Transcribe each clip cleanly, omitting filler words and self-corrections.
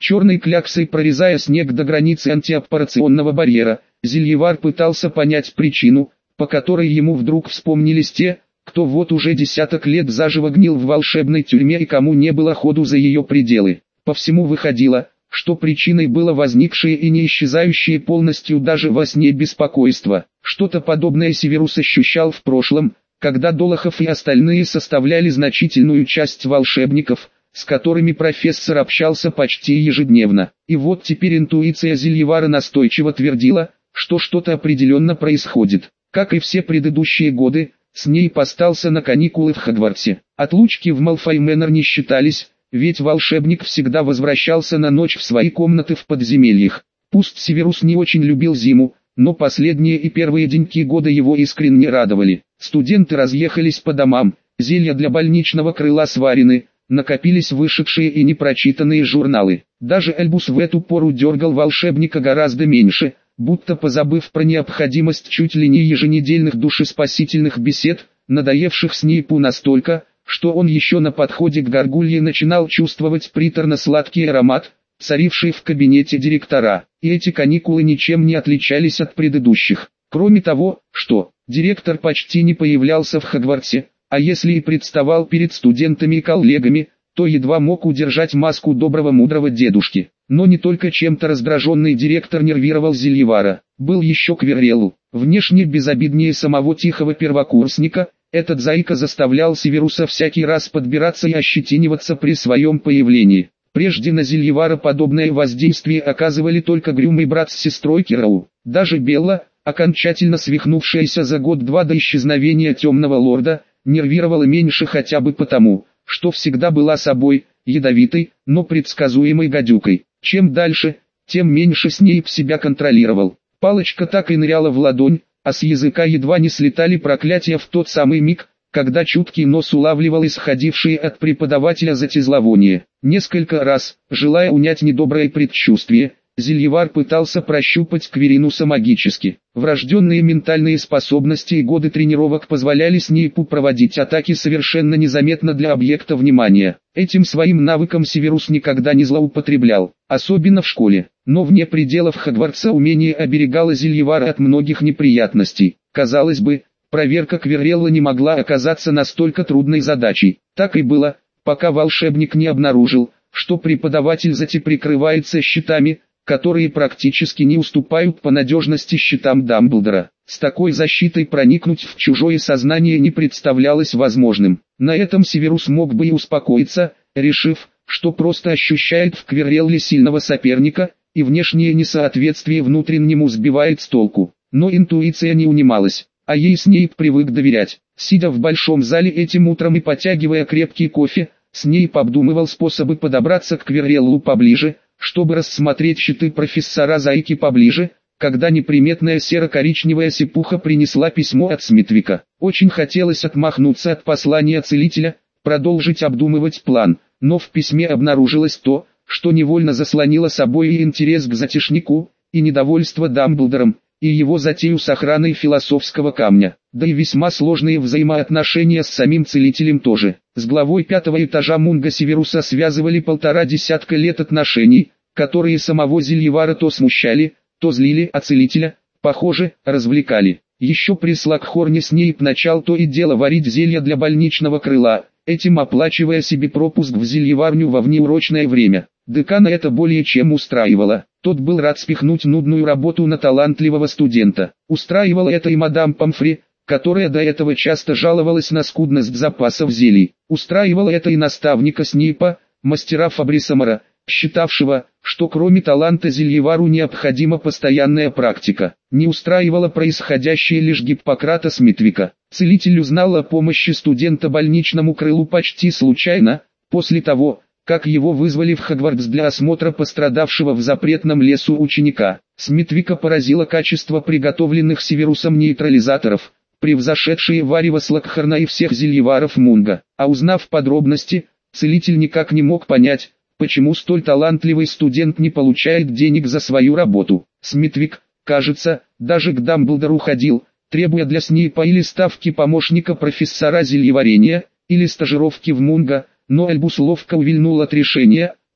Черной кляксой прорезая снег до границы антиаппарационного барьера, Зельевар пытался понять причину, по которой ему вдруг вспомнились те, кто вот уже десяток лет заживо гнил в волшебной тюрьме и кому не было ходу за ее пределы. По всему выходило, что причиной было возникшее и не исчезающее полностью даже во сне беспокойство. Что-то подобное Северус ощущал в прошлом, когда Долохов и остальные составляли значительную часть волшебников, с которыми профессор общался почти ежедневно. И вот теперь интуиция Зельевара настойчиво твердила, что что-то определенно происходит. Как и все предыдущие годы, Снейп остался на каникулы в Хогвартсе. Отлучки в Малфой Мэннер не считались, ведь волшебник всегда возвращался на ночь в свои комнаты в подземельях. Пусть Северус не очень любил зиму, но последние и первые деньки года его искренне радовали. Студенты разъехались по домам, зелья для больничного крыла сварены, накопились вышедшие и непрочитанные журналы. Даже Альбус в эту пору дергал волшебника гораздо меньше, будто позабыв про необходимость чуть ли не еженедельных душеспасительных бесед, надоевших Снейпу настолько, что он еще на подходе к Гаргулье начинал чувствовать приторно-сладкий аромат, царивший в кабинете директора. И эти каникулы ничем не отличались от предыдущих. Кроме того, что директор почти не появлялся в Хогвартсе, а если и представал перед студентами и коллегами, то едва мог удержать маску доброго мудрого дедушки. Но не только чем-то раздраженный директор нервировал Зельевара. Был еще Квиррелл, внешне безобиднее самого тихого первокурсника. Этот заика заставлял Северуса всякий раз подбираться и ощетиниваться при своем появлении. Прежде на Зельевара подобное воздействие оказывали только Грюм и брат с сестрой Кирроу. Даже Белла, окончательно свихнувшаяся за год-два до исчезновения Темного Лорда, нервировала меньше хотя бы потому, что всегда была собой, ядовитой, но предсказуемой гадюкой. Чем дальше, тем меньше Снейп себя контролировал. Палочка так и ныряла в ладонь, а с языка едва не слетали проклятия в тот самый миг, когда чуткий нос улавливал исходившие от преподавателя зловоние. Несколько раз, желая унять недоброе предчувствие, Зельевар пытался прощупать Квиринуса магически. Врожденные ментальные способности и годы тренировок позволяли Снейпу проводить атаки совершенно незаметно для объекта внимания. Этим своим навыком Северус никогда не злоупотреблял, особенно в школе. Но вне пределов Хогвартса умение оберегало Зельевара от многих неприятностей. Казалось бы, проверка Квиррелла не могла оказаться настолько трудной задачей. Так и было, пока волшебник не обнаружил, что преподаватель затем прикрывается щитами, которые практически не уступают по надежности щитам Дамблдора. С такой защитой проникнуть в чужое сознание не представлялось возможным. На этом Северус мог бы и успокоиться, решив, что просто ощущает в Квиррелле сильного соперника, и внешнее несоответствие внутреннему сбивает с толку. Но интуиция не унималась, а ей Снейп привык доверять. Сидя в большом зале этим утром и потягивая крепкий кофе, Снейп обдумывал способы подобраться к Квирреллу поближе, чтобы рассмотреть щиты профессора Зайки поближе, когда неприметная серо-коричневая сипуха принесла письмо от Смитвика. Очень хотелось отмахнуться от послания целителя, продолжить обдумывать план, но в письме обнаружилось то, что невольно заслонило собой и интерес к затишнику, и недовольство Дамблдором, и его затею с охраной философского камня, да и весьма сложные взаимоотношения с самим целителем тоже. С главой 5-го этажа Мунга Северуса связывали 1,5 десятка лет отношений, которые самого Зельевара то смущали, то злили, а целителя, похоже, развлекали. Еще при Слакхорне Снейп начал то и дело варить зелья для больничного крыла, этим оплачивая себе пропуск в зельеварню во внеурочное время. Декана это более чем устраивало. Тот был рад спихнуть нудную работу на талантливого студента. Устраивало это и мадам Помфри, которая до этого часто жаловалась на скудность запасов зелий. Устраивало это и наставника Снейпа, мастера Фабрисомара, считавшего, что кроме таланта Зельевару необходима постоянная практика. Не устраивало происходящее лишь Гиппократа Смитвика. Целитель узнал о помощи студента больничному крылу почти случайно, после того, как его вызвали в Хогвартс для осмотра пострадавшего в запретном лесу ученика. Смитвика поразило качество приготовленных Северусом нейтрализаторов, превзошедшие варево Слакхорна и всех зельеваров Мунга. А узнав подробности, целитель никак не мог понять, почему столь талантливый студент не получает денег за свою работу. Смитвик, кажется, даже к Дамблдору ходил, требуя для Снейпа или ставки помощника профессора зельеварения, или стажировки в Мунга, но Альбус ловко увильнул от решения,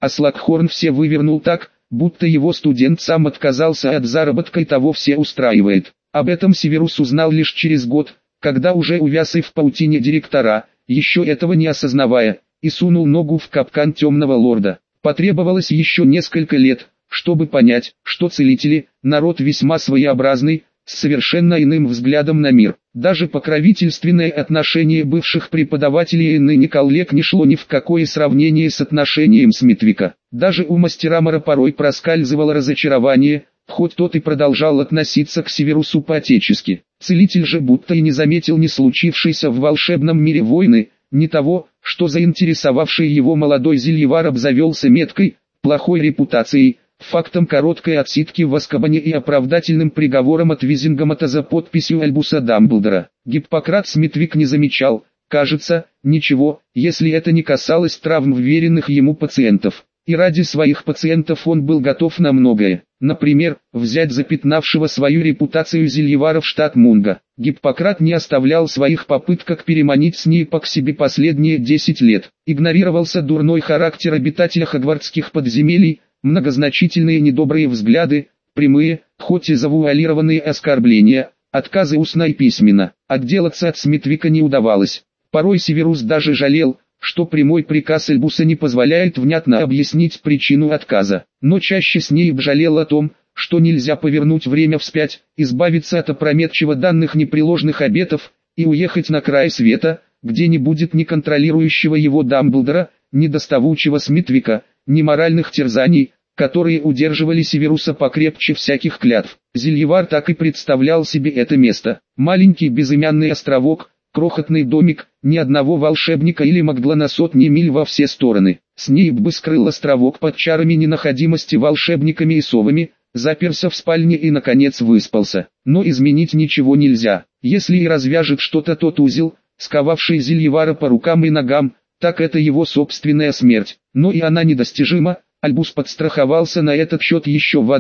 а Слакхорн все вывернул так, будто его студент сам отказался от заработка и того все устраивает. Об этом Северус узнал лишь через год, когда уже увяз и в паутине директора, еще этого не осознавая, и сунул ногу в капкан темного лорда. Потребовалось еще несколько лет, чтобы понять, что целители – народ весьма своеобразный, с совершенно иным взглядом на мир. Даже покровительственное отношение бывших преподавателей и ныне коллег не шло ни в какое сравнение с отношением Смитвика. Даже у мастера Мора порой проскальзывало разочарование, хоть тот и продолжал относиться к Северусу по-отечески. Целитель же будто и не заметил ни случившейся в волшебном мире войны, ни того, что заинтересовавший его молодой зельевар обзавелся меткой, плохой репутацией, фактом короткой отсидки в Азкабане и оправдательным приговором от Визингамата за подписью Альбуса Дамблдора. Гиппократ Смитвик не замечал, кажется, ничего, если это не касалось травм вверенных ему пациентов. И ради своих пациентов он был готов на многое. Например, взять запятнавшего свою репутацию зельевара в штат Мунга. Гиппократ не оставлял своих попыток переманить Снейпа к себе последние 10 лет. Игнорировался дурной характер обитателя хогвартских подземелий, многозначительные недобрые взгляды, прямые, хоть и завуалированные оскорбления, отказы устно и письменно. Отделаться от Смитвика не удавалось. Порой Северус даже жалел, что прямой приказ Альбуса не позволяет внятно объяснить причину отказа. Но чаще Снейп жалел о том, что нельзя повернуть время вспять, избавиться от опрометчиво данных непреложных обетов, и уехать на край света, где не будет ни контролирующего его Дамблдора, ни доставучего Смитвика, ни моральных терзаний, которые удерживали Северуса покрепче всяких клятв. Зельевар так и представлял себе это место. Маленький безымянный островок, крохотный домик, ни одного волшебника или магла на сотни миль во все стороны. Снейп бы скрыл островок под чарами ненаходимости волшебниками и совами, заперся в спальне и наконец выспался. Но изменить ничего нельзя. Если и развяжет что-то тот узел, сковавший Зельевара по рукам и ногам, так это его собственная смерть. Но и она недостижима. Альбус подстраховался на этот счет еще в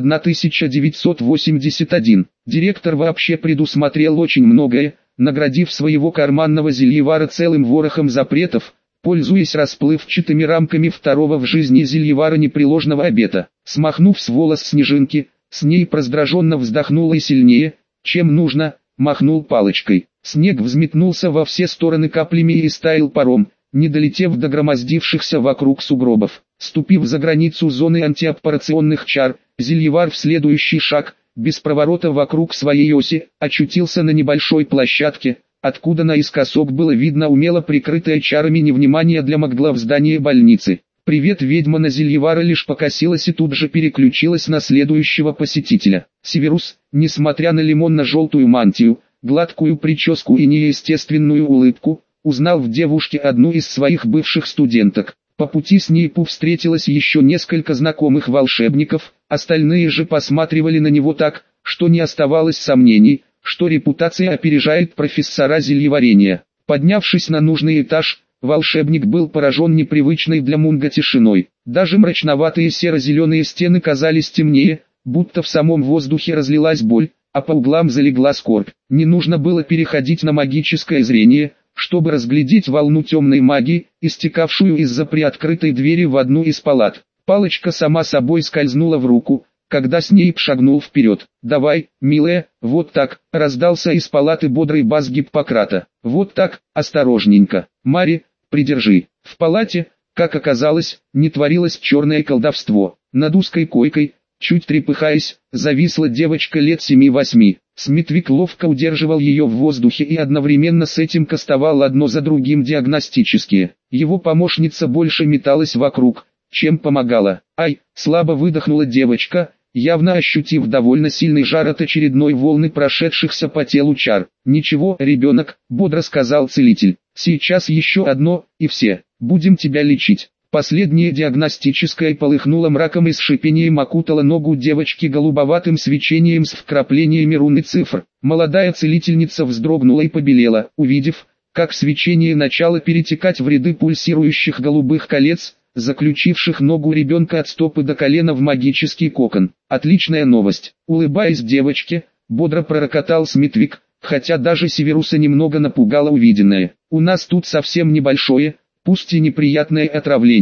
1981. Директор вообще предусмотрел очень многое, наградив своего карманного зельевара целым ворохом запретов, пользуясь расплывчатыми рамками второго в жизни зельевара непреложного обета. Смахнув с волос снежинки, Снейп раздраженно вздохнул и сильнее, чем нужно, махнул палочкой. Снег взметнулся во все стороны каплями и стаял паром, не долетев до громоздившихся вокруг сугробов. Ступив за границу зоны антиаппарационных чар, зельевар в следующий шаг, без поворота вокруг своей оси, очутился на небольшой площадке, откуда наискосок было видно умело прикрытое чарами невнимание для магла в здании больницы. «Привет, ведьма!» На зельевара лишь покосилась и тут же переключилась на следующего посетителя. Северус, несмотря на лимонно-желтую мантию, гладкую прическу и неестественную улыбку, узнал в девушке одну из своих бывших студенток. По пути Снейпу встретилось еще несколько знакомых волшебников, остальные же посматривали на него так, что не оставалось сомнений, что репутация опережает профессора зельеварения. Поднявшись на нужный этаж, волшебник был поражен непривычной для Мунга тишиной. Даже мрачноватые серо-зеленые стены казались темнее, будто в самом воздухе разлилась боль, а по углам залегла скорбь. Не нужно было переходить на магическое зрение, чтобы разглядеть волну темной магии, истекавшую из-за приоткрытой двери в одну из палат. Палочка сама собой скользнула в руку, когда Снейп шагнул вперед. «Давай, милая, вот так», — раздался из палаты бодрый бас Гиппократа. «Вот так, осторожненько. Мари, придержи». В палате, как оказалось, не творилось черное колдовство. Над узкой койкой, чуть трепыхаясь, зависла девочка лет 7-8. Смитвик ловко удерживал ее в воздухе и одновременно с этим кастовал одно за другим диагностические. Его помощница больше металась вокруг, чем помогала. «Ай!» — слабо выдохнула девочка, явно ощутив довольно сильный жар от очередной волны прошедшихся по телу чар. «Ничего, ребенок», — бодро сказал целитель. «Сейчас еще одно, и все. Будем тебя лечить». Последнее диагностическое полыхнуло мраком и с шипением окутало ногу девочки голубоватым свечением с вкраплениями рун и цифр. Молодая целительница вздрогнула и побелела, увидев, как свечение начало перетекать в ряды пульсирующих голубых колец, заключивших ногу ребенка от стопы до колена в магический кокон. «Отличная новость!» Улыбаясь девочке, бодро пророкотал Смитвик, хотя даже Северуса немного напугало увиденное. «У нас тут совсем небольшое, пусть и неприятное отравление.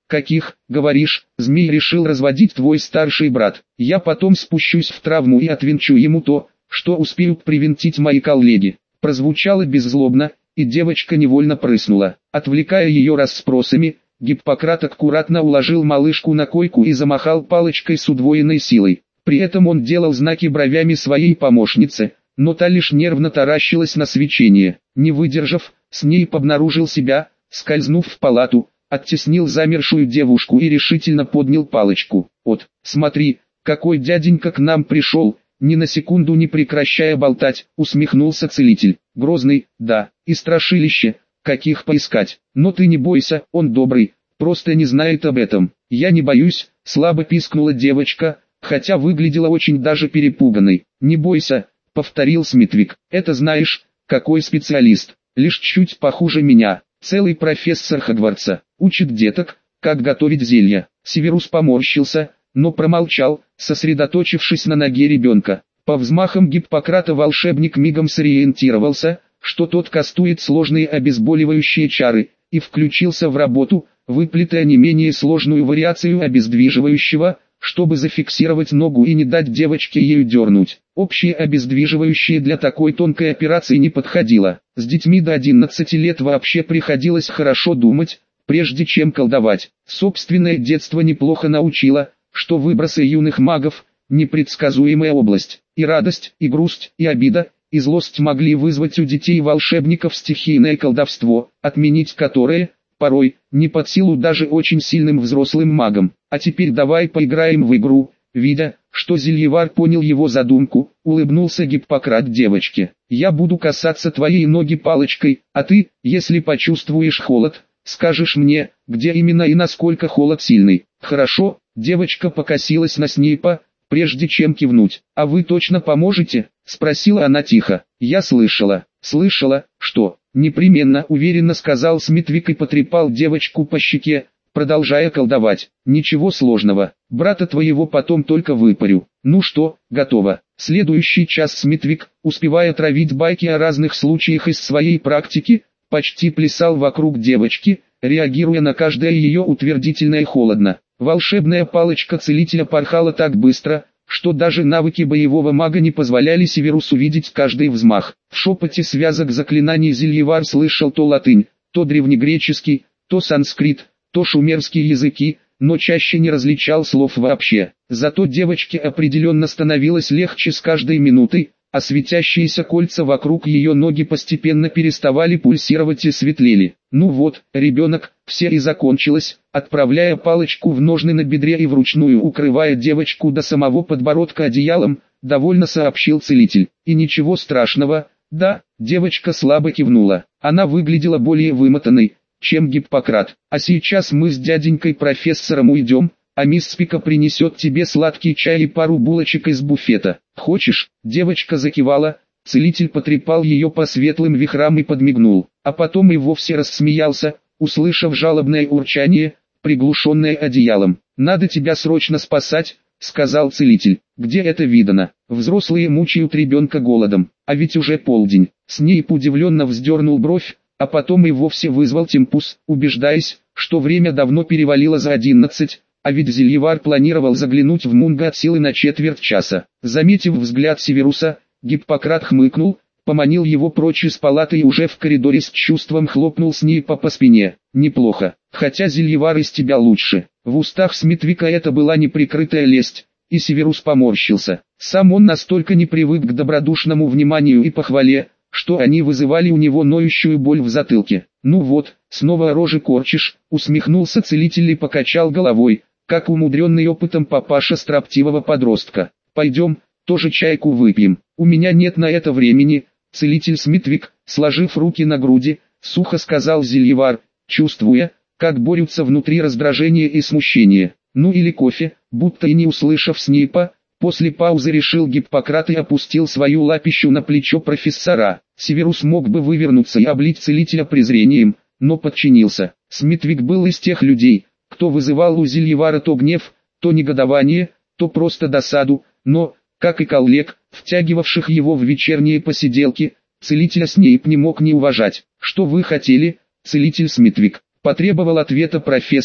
Каких, говоришь, змей решил разводить твой старший брат? Я потом спущусь в травму и отвинчу ему то, что успеют привинтить мои коллеги. Прозвучало беззлобно, и девочка невольно прыснула. Отвлекая ее расспросами, Гиппократ аккуратно уложил малышку на койку и замахал палочкой с удвоенной силой. При этом он делал знаки бровями своей помощнице, но та лишь нервно таращилась на свечение. Не выдержав, Снейп обнаружил себя, скользнув в палату, оттеснил замершую девушку и решительно поднял палочку. «Вот, смотри, какой дяденька к нам пришел!» Ни на секунду не прекращая болтать, усмехнулся целитель. «Грозный, да, и страшилище, каких поискать. Но ты не бойся, он добрый, просто не знает об этом». «Я не боюсь», — слабо пискнула девочка, хотя выглядела очень даже перепуганной. «Не бойся», — повторил Смитвик. «Это знаешь, какой специалист, лишь чуть похуже меня, целый профессор Хогвартса, учит деток, как готовить зелья». Северус поморщился, но промолчал, сосредоточившись на ноге ребенка. По взмахам Гиппократа волшебник мигом сориентировался, что тот кастует сложные обезболивающие чары, и включился в работу, выплетая не менее сложную вариацию обездвиживающего, чтобы зафиксировать ногу и не дать девочке ею дернуть. Общее обездвиживающее для такой тонкой операции не подходило. С детьми до 11 лет вообще приходилось хорошо думать, прежде чем колдовать. Собственное детство неплохо научило, что выбросы юных магов – непредсказуемая область. И радость, и грусть, и обида, и злость могли вызвать у детей волшебников стихийное колдовство, отменить которое, порой, не под силу даже очень сильным взрослым магам. А теперь давай поиграем в игру. Видя, что Зельевар понял его задумку, улыбнулся Гиппократ девочке. «Я буду касаться твоей ноги палочкой, а ты, если почувствуешь холод, скажешь мне, где именно и насколько холод сильный». «Хорошо». Девочка покосилась на Снейпа, прежде чем кивнуть. «А вы точно поможете?» — спросила она тихо. «Я слышала». «Слышала, что?» «Непременно», — уверенно сказал Смитвик и потрепал девочку по щеке, продолжая колдовать. «Ничего сложного, брата твоего потом только выпарю». «Ну что, готово». Следующий час Смитвик, успевая травить байки о разных случаях из своей практики, почти плясал вокруг девочки, реагируя на каждое ее утвердительное холодно. Волшебная палочка целителя порхала так быстро, что даже навыки боевого мага не позволяли Северусу видеть каждый взмах. В шепоте связок заклинаний Зельевар слышал то латынь, то древнегреческий, то санскрит, то шумерские языки, но чаще не различал слов вообще. Зато девочке определенно становилось легче с каждой минутой, а светящиеся кольца вокруг ее ноги постепенно переставали пульсировать и светлели. «Ну вот, ребенок, все и закончилось», отправляя палочку в ножны на бедре и вручную укрывая девочку до самого подбородка одеялом, довольно сообщил целитель. «И ничего страшного, да?» Девочка слабо кивнула. Она выглядела более вымотанной, чем Гиппократ. «А сейчас мы с дяденькой профессором уйдем, а мисс Спика принесет тебе сладкий чай и пару булочек из буфета. Хочешь?» Девочка закивала, целитель потрепал ее по светлым вихрам и подмигнул, а потом и вовсе рассмеялся, услышав жалобное урчание, приглушенное одеялом. «Надо тебя срочно спасать», — сказал целитель. «Где это видано? Взрослые мучают ребенка голодом, а ведь уже полдень». Снейп удивленно вздернул бровь, а потом и вовсе вызвал Темпус, убеждаясь, что время давно перевалило за 11, а ведь Зельевар планировал заглянуть в Мунго от силы на четверть часа. Заметив взгляд Северуса, Гиппократ хмыкнул, поманил его прочь из палаты и уже в коридоре с чувством хлопнул Снейпа по спине. «Неплохо, хотя Зельевар из тебя лучше». В устах Смитвика это была неприкрытая лесть, и Северус поморщился. Сам он настолько не привык к добродушному вниманию и похвале, что они вызывали у него ноющую боль в затылке. «Ну вот, снова рожи корчишь», усмехнулся целитель и покачал головой, как умудренный опытом папаша строптивого подростка. «Пойдем, тоже чайку выпьем. У меня нет на это времени». Целитель Смитвик, сложив руки на груди, сухо сказал Зельевар, чувствуя, как борются внутри раздражение и смущение. «Ну или кофе», будто и не услышав Снейпа, после паузы решил Гиппократ и опустил свою лапищу на плечо профессора. Северус мог бы вывернуться и облить целителя презрением, но подчинился. Смитвик был из тех людей, кто вызывал у Зельевара то гнев, то негодование, то просто досаду, но, как и коллег, втягивавших его в вечерние посиделки, целителя Снейп не мог не уважать. «Что вы хотели, целитель Смитвик?» — потребовал ответа профессор,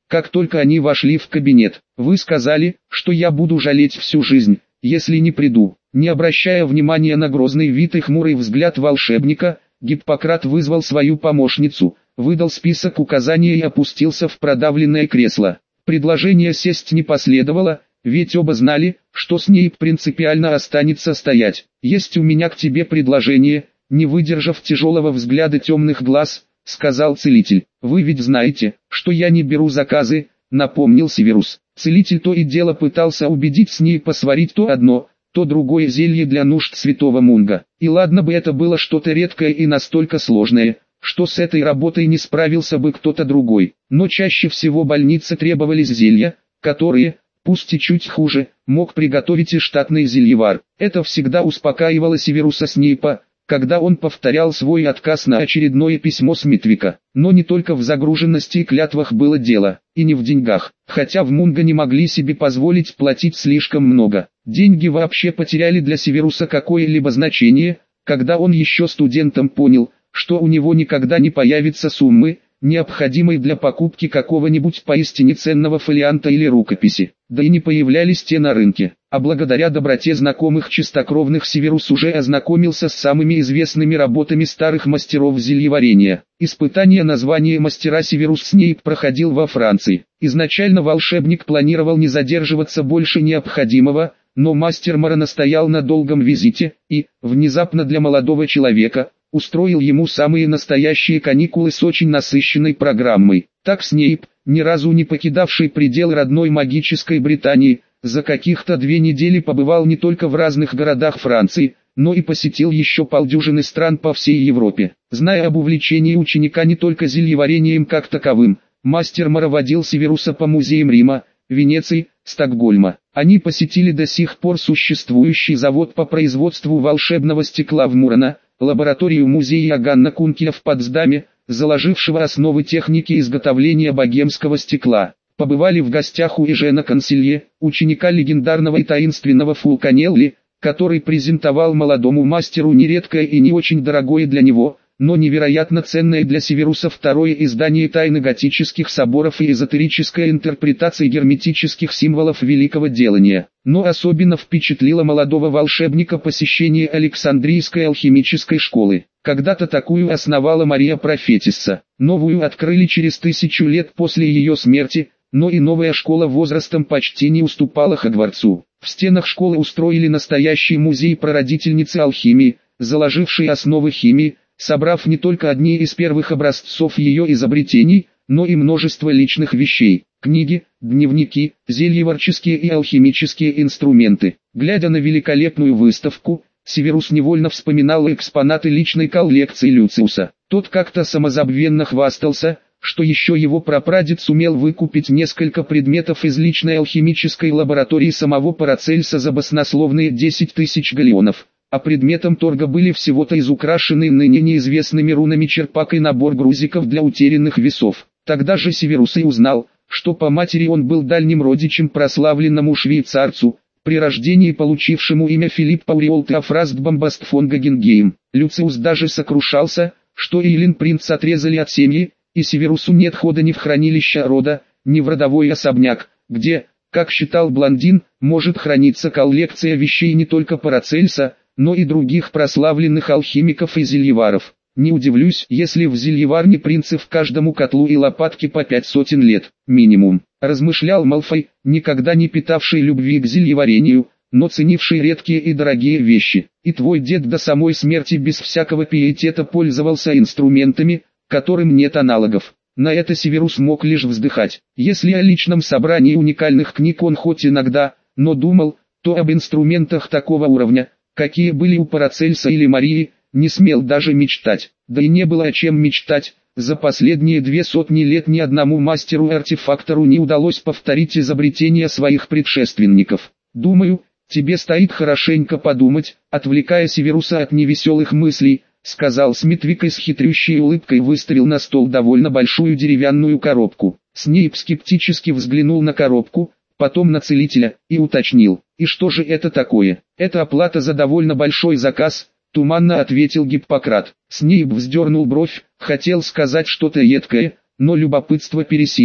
как только они вошли в кабинет. «Вы сказали, что я буду жалеть всю жизнь, если не приду». Не обращая внимания на грозный вид и хмурый взгляд волшебника, Гиппократ вызвал свою помощницу, выдал список указаний и опустился в продавленное кресло. Предложение сесть не последовало, ведь оба знали, что Снейп принципиально останется стоять. «Есть у меня к тебе предложение», не выдержав тяжелого взгляда темных глаз, сказал целитель. «Вы ведь знаете, что я не беру заказы», напомнил Северус. Целитель то и дело пытался убедить Снейпа сварить то одно, то другое зелье для нужд святого Мунга. И ладно бы это было что-то редкое и настолько сложное, что с этой работой не справился бы кто-то другой. Но чаще всего больнице требовались зелья, которые, пусть и чуть хуже, мог приготовить и штатный зельевар. Это всегда успокаивало Северуса Снейпа, когда он повторял свой отказ на очередное письмо Смитвика. Но не только в загруженности и клятвах было дело, и не в деньгах. Хотя в Мунго не могли себе позволить платить слишком много. Деньги вообще потеряли для Северуса какое-либо значение, когда он еще студентом понял, что у него никогда не появится суммы, необходимой для покупки какого-нибудь поистине ценного фолианта или рукописи. Да и не появлялись те на рынке. А благодаря доброте знакомых чистокровных Северус уже ознакомился с самыми известными работами старых мастеров зельеварения. Испытание на звание мастера Северус Снейп проходил во Франции. Изначально волшебник планировал не задерживаться больше необходимого, но мастер Мара настоял на долгом визите, и, внезапно для молодого человека, устроил ему самые настоящие каникулы с очень насыщенной программой. Так Снейп, ни разу не покидавший пределы родной магической Британии, за каких-то 2 недели побывал не только в разных городах Франции, но и посетил еще полдюжины стран по всей Европе. Зная об увлечении ученика не только зельеварением как таковым, мастер Мара водил Северуса по музеям Рима, Венеции, Стокгольма. Они посетили до сих пор существующий завод по производству волшебного стекла в Мурано, лабораторию музея Иоганна Кункеля в Потсдаме, заложившего основы техники изготовления богемского стекла. Побывали в гостях у Эжена Консилье, ученика легендарного и таинственного Фулканелли, который презентовал молодому мастеру нередкое и не очень дорогое для него, но невероятно ценное для Северуса второе издание тайны готических соборов и эзотерическая интерпретация герметических символов великого делания. Но особенно впечатлило молодого волшебника посещение Александрийской алхимической школы. Когда-то такую основала Мария Профетисса, новую открыли через 1000 лет после ее смерти, но и новая школа возрастом почти не уступала Хогвартсу. В стенах школы устроили настоящий музей прародительницы алхимии, заложившей основы химии, собрав не только одни из первых образцов ее изобретений, но и множество личных вещей, книги, дневники, зельеварческие и алхимические инструменты. Глядя на великолепную выставку, Северус невольно вспоминал экспонаты личной коллекции Люциуса. Тот как-то самозабвенно хвастался, что еще его прапрадед сумел выкупить несколько предметов из личной алхимической лаборатории самого Парацельса за баснословные 10 тысяч галеонов. А предметом торга были всего-то изукрашенные ныне неизвестными рунами черпак и набор грузиков для утерянных весов. Тогда же Северус и узнал, что по матери он был дальним родичем прославленному швейцарцу, при рождении получившему имя Филипп Ауреол Теофраст Бомбаст фон Гогенгейм. Люциус даже сокрушался, что Эйлин принц отрезали от семьи, и Северусу нет хода ни в хранилище рода, ни в родовой особняк, где, как считал блондин, может храниться коллекция вещей не только Парацельса, но и других прославленных алхимиков и зельеваров. Не удивлюсь, если в зельеварне принцев каждому котлу и лопатке по 500 лет, минимум, размышлял Малфой, никогда не питавший любви к зельеварению, но ценивший редкие и дорогие вещи. И твой дед до самой смерти без всякого пиетета пользовался инструментами, которым нет аналогов. На это Северус мог лишь вздыхать. Если о личном собрании уникальных книг он хоть иногда, но думал, то об инструментах такого уровня, какие были у Парацельса или Марии, не смел даже мечтать. Да и не было о чем мечтать. За последние 200 лет ни одному мастеру-артефактору не удалось повторить изобретения своих предшественников. Думаю, тебе стоит хорошенько подумать, отвлекая Северуса от невеселых мыслей, сказал Смитвик и с хитрющей улыбкой выставил на стол довольно большую деревянную коробку. Снейп скептически взглянул на коробку, потом на целителя, и уточнил: «И что же это такое?» «Это оплата за довольно большой заказ», — туманно ответил Гиппократ. Снейп вздернул бровь, хотел сказать что-то едкое, но любопытство пересилило.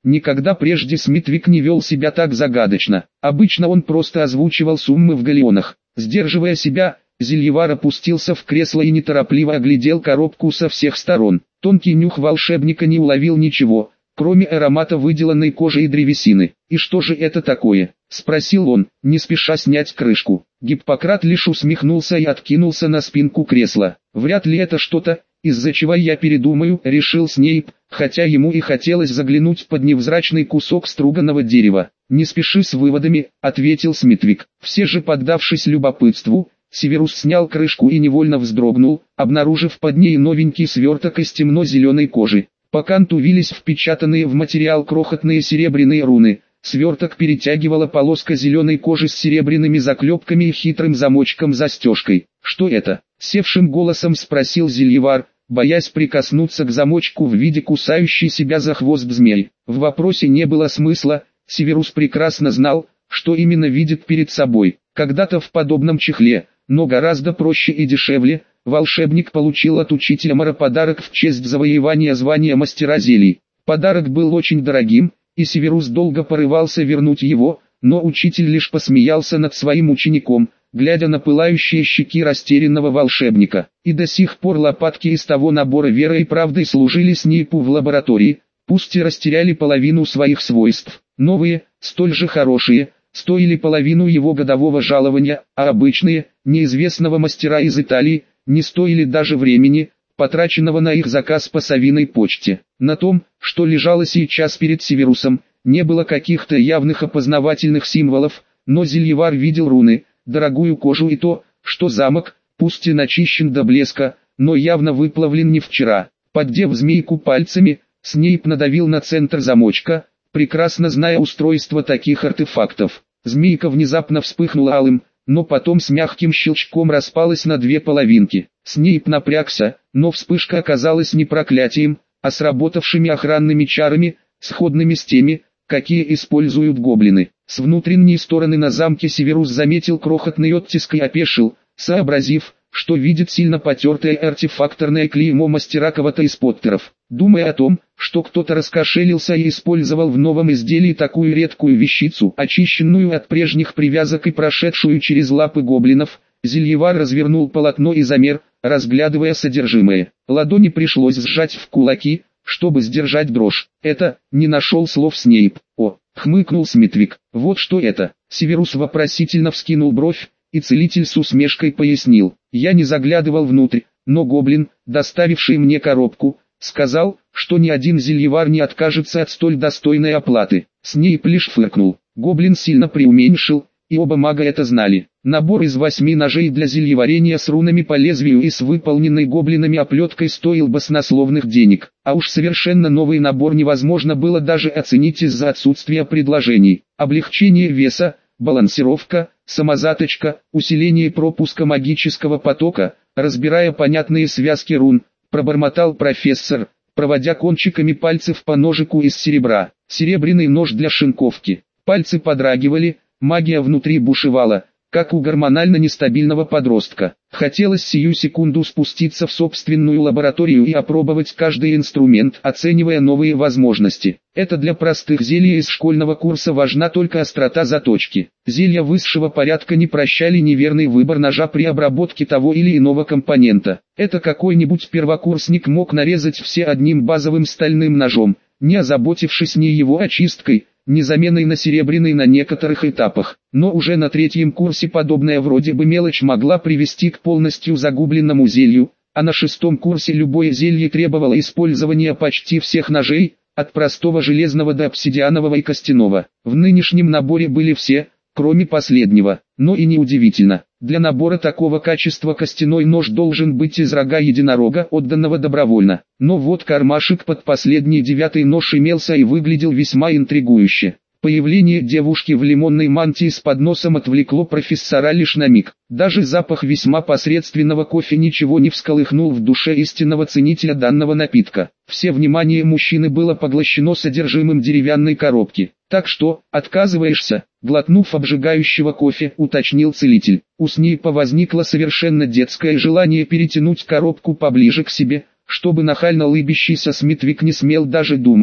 Никогда прежде Смитвик не вел себя так загадочно. Обычно он просто озвучивал суммы в галлеонах. Сдерживая себя, Зельевар опустился в кресло и неторопливо оглядел коробку со всех сторон. Тонкий нюх волшебника не уловил ничего, кроме аромата выделанной кожи и древесины. «И что же это такое?» — спросил он, не спеша снять крышку. Гиппократ лишь усмехнулся и откинулся на спинку кресла. «Вряд ли это что-то, из-за чего я передумаю», — решил Снейп, хотя ему и хотелось заглянуть под невзрачный кусок струганного дерева. «Не спеши с выводами», — ответил Смитвик. Все же поддавшись любопытству, Северус снял крышку и невольно вздрогнул, обнаружив под ней новенький сверток из темно-зеленой кожи. По канту вились впечатанные в материал крохотные серебряные руны. Сверток перетягивала полоска зеленой кожи с серебряными заклепками и хитрым замочком-застежкой. «Что это?» — севшим голосом спросил Зельевар, боясь прикоснуться к замочку в виде кусающей себя за хвост змей. В вопросе не было смысла, Северус прекрасно знал, что именно видит перед собой. Когда-то в подобном чехле, но гораздо проще и дешевле, волшебник получил от учителя Мора подарок в честь завоевания звания мастера зелий. Подарок был очень дорогим, и Северус долго порывался вернуть его, но учитель лишь посмеялся над своим учеником, глядя на пылающие щеки растерянного волшебника. И до сих пор лопатки из того набора верой и правдой служили Снейпу в лаборатории, пусть и растеряли половину своих свойств. Новые, столь же хорошие, стоили половину его годового жалования, а обычные, неизвестного мастера из Италии, не стоили даже времени, потраченного на их заказ по совиной почте. На том, что лежало сейчас перед Северусом, не было каких-то явных опознавательных символов, но Зельевар видел руны, дорогую кожу и то, что замок, пусть и начищен до блеска, но явно выплавлен не вчера. Поддев змейку пальцами, Снейп надавил на центр замочка, прекрасно зная устройство таких артефактов. Змейка внезапно вспыхнула алым, но потом с мягким щелчком распалась на две половинки. Снейп напрягся, но вспышка оказалась не проклятием, а сработавшими охранными чарами, сходными с теми, какие используют гоблины. С внутренней стороны на замке Северус заметил крохотный оттиск и опешил, сообразив, что видит сильно потертое артефакторное клеймо мастера кого-то из Поттеров. Думая о том, что кто-то раскошелился и использовал в новом изделии такую редкую вещицу, очищенную от прежних привязок и прошедшую через лапы гоблинов, Зельевар развернул полотно и замер, разглядывая содержимое. Ладони пришлось сжать в кулаки, чтобы сдержать дрожь. «Это...» — не нашел слов Снейп. «О!» — хмыкнул Смитвик. «Вот что это!» Северус вопросительно вскинул бровь, и целитель с усмешкой пояснил. «Я не заглядывал внутрь, но гоблин, доставивший мне коробку, сказал, что ни один зельевар не откажется от столь достойной оплаты». Снейп лишь фыркнул. Гоблин сильно преуменьшил, и оба мага это знали. Набор из 8 ножей для зельеварения с рунами по лезвию и с выполненной гоблинами оплеткой стоил баснословных денег. А уж совершенно новый набор невозможно было даже оценить из-за отсутствия предложений. Облегчение веса, балансировка, самозаточка, усиление пропуска магического потока, разбирая понятные связки рун, пробормотал профессор, проводя кончиками пальцев по ножику из серебра. Серебряный нож для шинковки. Пальцы подрагивали, магия внутри бушевала, как у гормонально нестабильного подростка. Хотелось сию секунду спуститься в собственную лабораторию и опробовать каждый инструмент, оценивая новые возможности. Это для простых зелий из школьного курса важна только острота заточки. Зелья высшего порядка не прощали неверный выбор ножа при обработке того или иного компонента. Это какой-нибудь первокурсник мог нарезать все одним базовым стальным ножом, не озаботившись ни его очисткой, ни заменой на серебряный на некоторых этапах. Но уже на 3-м курсе подобная вроде бы мелочь могла привести к полностью загубленному зелью, а на 6-м курсе любое зелье требовало использования почти всех ножей, от простого железного до обсидианового и костяного. В нынешнем наборе были все, кроме последнего. Но и неудивительно, для набора такого качества костяной нож должен быть из рога единорога, отданного добровольно. Но вот кармашек под последний 9-й нож имелся и выглядел весьма интригующе. Появление девушки в лимонной мантии с подносом отвлекло профессора лишь на миг. Даже запах весьма посредственного кофе ничего не всколыхнул в душе истинного ценителя данного напитка. Все внимание мужчины было поглощено содержимым деревянной коробки. «Так что, отказываешься?» — глотнув обжигающего кофе, уточнил целитель. У Снейпа возникло совершенно детское желание перетянуть коробку поближе к себе, чтобы нахально лыбящийся Смитвик не смел даже думать,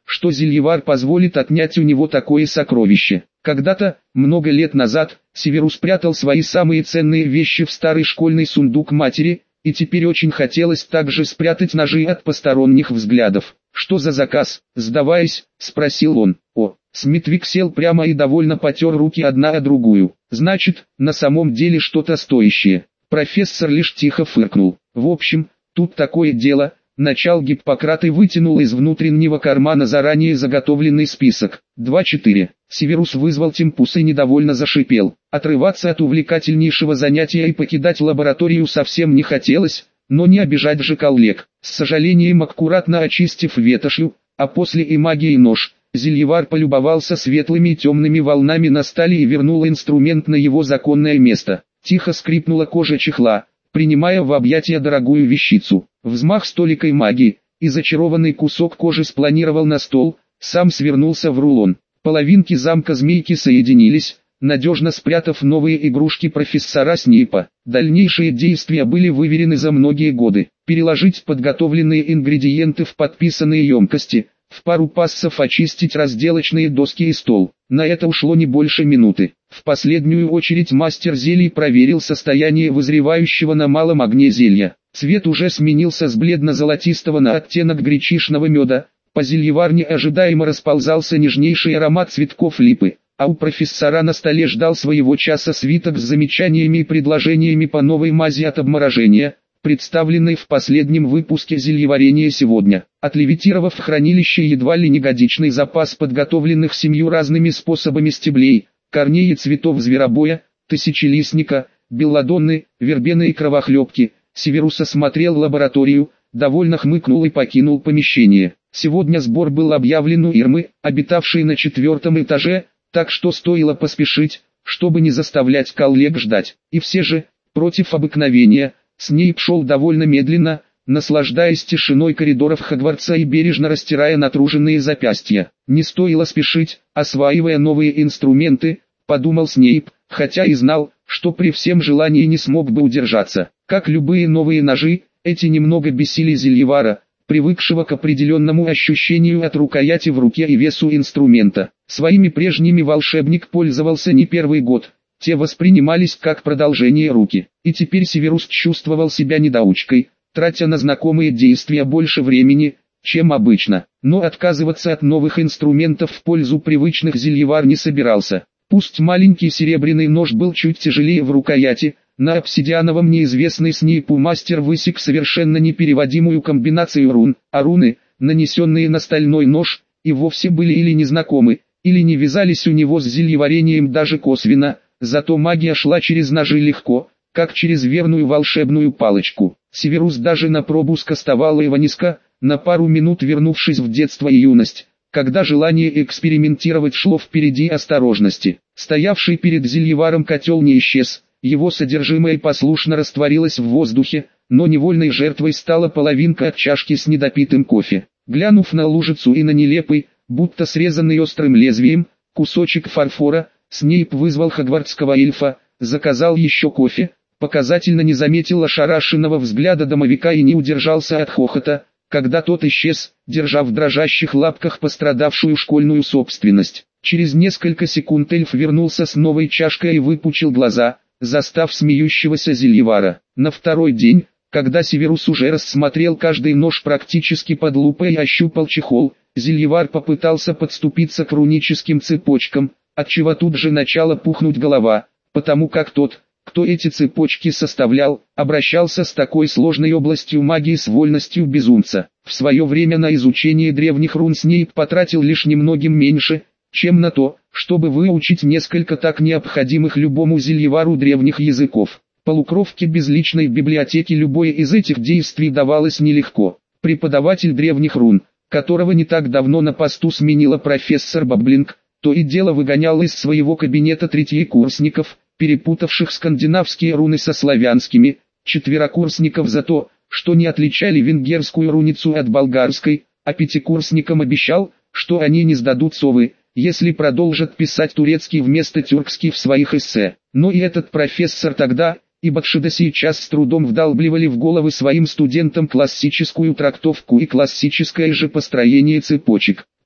что Зельевар позволит отнять у него такое сокровище. Когда-то, много лет назад, Северус прятал свои самые ценные вещи в старый школьный сундук матери, и теперь очень хотелось также спрятать ножи от посторонних взглядов. «Что за заказ?» – сдаваясь, спросил он. Смитвик сел прямо и довольно потер руки одна о другую. «Значит, на самом деле что-то стоящее». Профессор лишь тихо фыркнул. «В общем, тут такое дело». Начал Гиппократ и вытянул из внутреннего кармана заранее заготовленный список. 2-4. Северус вызвал Темпуса и недовольно зашипел. Отрываться от увлекательнейшего занятия и покидать лабораторию совсем не хотелось, но не обижать же коллег. С сожалением аккуратно очистив ветошью, а после и магией нож, Зельевар полюбовался светлыми и темными волнами на стали и вернул инструмент на его законное место. Тихо скрипнула кожа чехла, принимая в объятия дорогую вещицу. Взмах столикой магии, и зачарованный кусок кожи спланировал на стол, сам свернулся в рулон. Половинки замка змейки соединились, надежно спрятав новые игрушки профессора Снейпа. Дальнейшие действия были выверены за многие годы. Переложить подготовленные ингредиенты в подписанные емкости, в пару пассов очистить разделочные доски и стол. На это ушло не больше минуты. В последнюю очередь мастер зелий проверил состояние вызревающего на малом огне зелья. Цвет уже сменился с бледно-золотистого на оттенок гречишного меда. По зельеварне ожидаемо расползался нежнейший аромат цветков липы, а у профессора на столе ждал своего часа свиток с замечаниями и предложениями по новой мази от обморожения, представленной в последнем выпуске зельеварения сегодня. Отлевитировав в хранилище едва ли не годичный запас подготовленных 7 разными способами стеблей, корней и цветов зверобоя, тысячелистника, белладонны, вербены и кровохлебки, Северус осмотрел лабораторию, довольно хмыкнул и покинул помещение. Сегодня сбор был объявлен у Ирмы, обитавшей на 4-м этаже, так что стоило поспешить, чтобы не заставлять коллег ждать. И все же, против обыкновения, Снейп шел довольно медленно, наслаждаясь тишиной коридоров Хогвартса и бережно растирая натруженные запястья. Не стоило спешить, осваивая новые инструменты, подумал Снейп, хотя и знал, что при всем желании не смог бы удержаться. Как любые новые ножи, эти немного бесили Зельевара, привыкшего к определенному ощущению от рукояти в руке и весу инструмента. Своими прежними волшебник пользовался не первый год, те воспринимались как продолжение руки. И теперь Северус чувствовал себя недоучкой, тратя на знакомые действия больше времени, чем обычно. Но отказываться от новых инструментов в пользу привычных Зельевар не собирался. Пусть маленький серебряный нож был чуть тяжелее в рукояти, на обсидиановом неизвестный Снейпу мастер высек совершенно непереводимую комбинацию рун, а руны, нанесенные на стальной нож, и вовсе были или незнакомы, или не вязались у него с зельеварением даже косвенно, зато магия шла через ножи легко, как через верную волшебную палочку. Северус даже на пробу скостовал Иваниска, на пару минут вернувшись в детство и юность, когда желание экспериментировать шло впереди осторожности. Стоявший перед Зельеваром котел не исчез, его содержимое послушно растворилось в воздухе, но невольной жертвой стала половинка от чашки с недопитым кофе. Глянув на лужицу и на нелепый, будто срезанный острым лезвием, кусочек фарфора, Снейп вызвал хогвартского эльфа, заказал еще кофе, показательно не заметил ошарашенного взгляда домовика и не удержался от хохота, когда тот исчез, держа в дрожащих лапках пострадавшую школьную собственность. Через несколько секунд эльф вернулся с новой чашкой и выпучил глаза, застав смеющегося Зельевара. На второй день, когда Северус уже рассмотрел каждый нож практически под лупой и ощупал чехол, Зельевар попытался подступиться к руническим цепочкам, отчего тут же начала пухнуть голова, потому как тот, кто эти цепочки составлял, обращался с такой сложной областью магии с вольностью безумца. В свое время на изучение древних рун Снейп потратил лишь немногим меньше, чем на то, чтобы выучить несколько так необходимых любому Зельевару древних языков. Полукровке без личной библиотеки любое из этих действий давалось нелегко. Преподаватель древних рун, которого не так давно на посту сменила профессор Баблинг, то и дело выгонял из своего кабинета третьекурсников, перепутавших скандинавские руны со славянскими, четверокурсников за то, что не отличали венгерскую руницу от болгарской, а пятикурсникам обещал, что они не сдадут совы, если продолжат писать турецкий вместо тюркский в своих эссе. Но и этот профессор тогда, и Бакшида сейчас с трудом вдалбливали в головы своим студентам классическую трактовку и классическое же построение цепочек.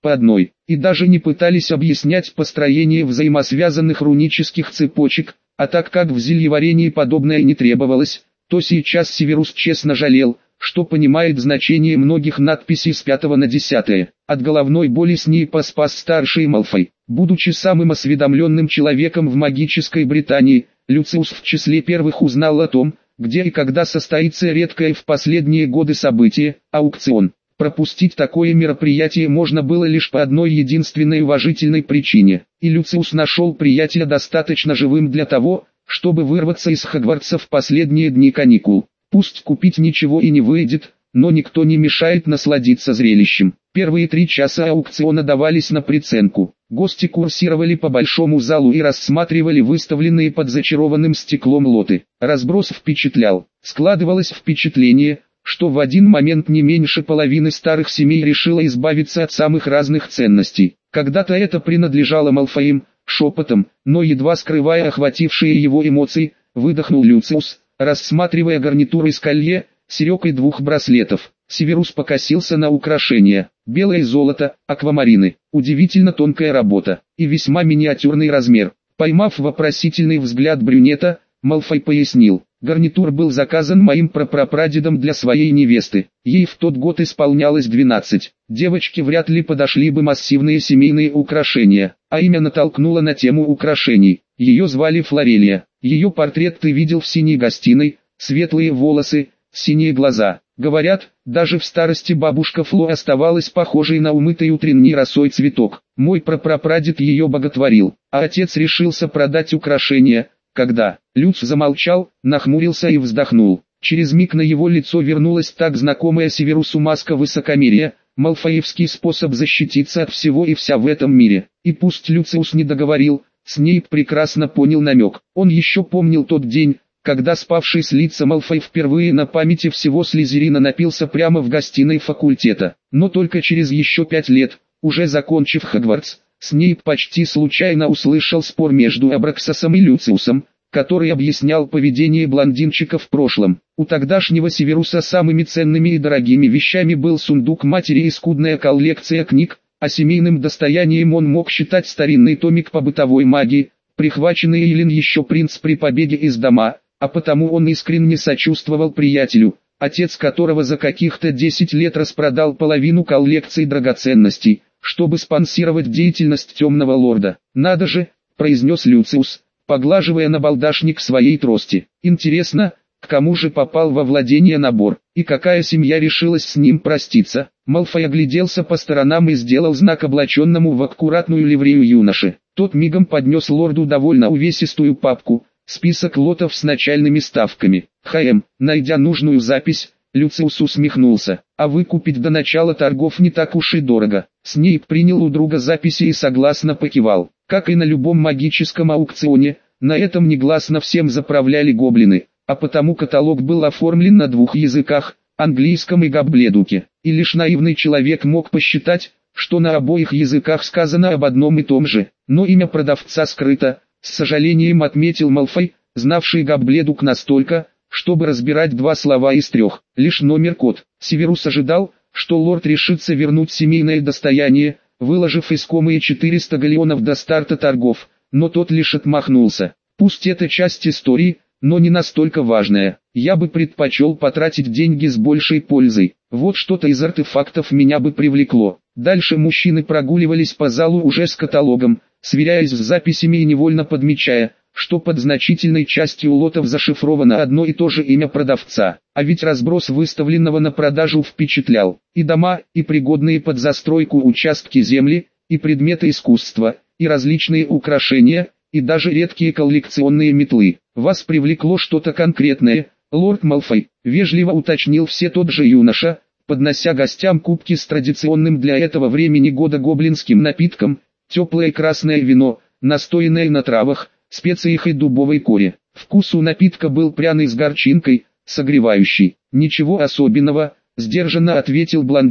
по одной, и даже не пытались объяснять построение взаимосвязанных рунических цепочек, а так как в зельеварении подобное не требовалось, то сейчас Северус честно жалел, что понимает значение многих надписей с 5 на 10. От головной боли Снейпа спас старший Малфой. Будучи самым осведомленным человеком в магической Британии, Люциус в числе первых узнал о том, где и когда состоится редкое в последние годы событие – аукцион. Пропустить такое мероприятие можно было лишь по одной единственной уважительной причине, и Люциус нашел приятеля достаточно живым для того, чтобы вырваться из Хогвартса в последние дни каникул. Пусть купить ничего и не выйдет, но никто не мешает насладиться зрелищем. Первые 3 часа аукциона давались на приценку. Гости курсировали по большому залу и рассматривали выставленные под зачарованным стеклом лоты. Разброс впечатлял. Складывалось впечатление, что в один момент не меньше половины старых семей решила избавиться от самых разных ценностей. Когда-то это принадлежало Малфоям, шепотом, но едва скрывая охватившие его эмоции, выдохнул Люциус, рассматривая гарнитуры из колье, серег и 2 браслетов. Северус покосился на украшения. Белое золото, аквамарины, удивительно тонкая работа и весьма миниатюрный размер. Поймав вопросительный взгляд брюнета, Малфой пояснил: гарнитур был заказан моим прапрапрадедом для своей невесты. Ей в тот год исполнялось 12. Девочке вряд ли подошли бы массивные семейные украшения, а имя натолкнуло на тему украшений. Ее звали Флорелия. Ее портрет ты видел в синей гостиной, светлые волосы, синие глаза. Говорят, даже в старости бабушка Фло оставалась похожей на умытый утренней росой цветок. Мой прапрапрадед ее боготворил, а отец решился продать украшения, когда... Люц замолчал, нахмурился и вздохнул. Через миг на его лицо вернулась так знакомая Северусу маска высокомерия, малфоевский способ защититься от всего и вся в этом мире. И пусть Люциус не договорил, Снейп прекрасно понял намек. Он еще помнил тот день, когда спавший с лица Малфой впервые на памяти всего Слизерина напился прямо в гостиной факультета. Но только через еще 5 лет, уже закончив Хогвартс, Снейп почти случайно услышал спор между Абраксасом и Люциусом, который объяснял поведение блондинчика в прошлом. У тогдашнего Северуса самыми ценными и дорогими вещами был сундук матери и скудная коллекция книг, а семейным достоянием он мог считать старинный томик по бытовой магии, прихваченный Эйлин еще принц при побеге из дома, а потому он искренне сочувствовал приятелю, отец которого за каких-то 10 лет распродал половину коллекции драгоценностей, чтобы спонсировать деятельность темного лорда. «Надо же», — произнес Люциус, поглаживая набалдашник своей трости. «Интересно, к кому же попал во владение набор, и какая семья решилась с ним проститься?» Малфой огляделся по сторонам и сделал знак облаченному в аккуратную ливрею юноше. Тот мигом поднес лорду довольно увесистую папку, список лотов с начальными ставками. Найдя нужную запись, Люциус усмехнулся. «А выкупить до начала торгов не так уж и дорого». Снейп принял у друга записи и согласно покивал. Как и на любом магическом аукционе, на этом негласно всем заправляли гоблины, а потому каталог был оформлен на 2 языках, английском и гоббледуке. И лишь наивный человек мог посчитать, что на обоих языках сказано об одном и том же, но имя продавца скрыто, с сожалением отметил Малфой, знавший гоббледук настолько, чтобы разбирать 2 слова из 3, лишь номер-код. Северус ожидал, что лорд решится вернуть семейное достояние, выложив искомые 400 галеонов до старта торгов, но тот лишь отмахнулся. «Пусть это часть истории, но не настолько важная. Я бы предпочел потратить деньги с большей пользой. Вот что-то из артефактов меня бы привлекло». Дальше мужчины прогуливались по залу уже с каталогом, сверяясь с записями и невольно подмечая, что под значительной частью лотов зашифровано одно и то же имя продавца. А ведь разброс выставленного на продажу впечатлял. И дома, и пригодные под застройку участки земли, и предметы искусства, и различные украшения, и даже редкие коллекционные метлы. «Вас привлекло что-то конкретное, лорд Малфой?» — вежливо уточнил все тот же юноша, поднося гостям кубки с традиционным для этого времени года гоблинским напитком, теплое красное вино, настоянное на травах, специях и дубовой коре. Вкус у напитка был пряный с горчинкой, согревающий. «Ничего особенного», — сдержанно ответил блондин,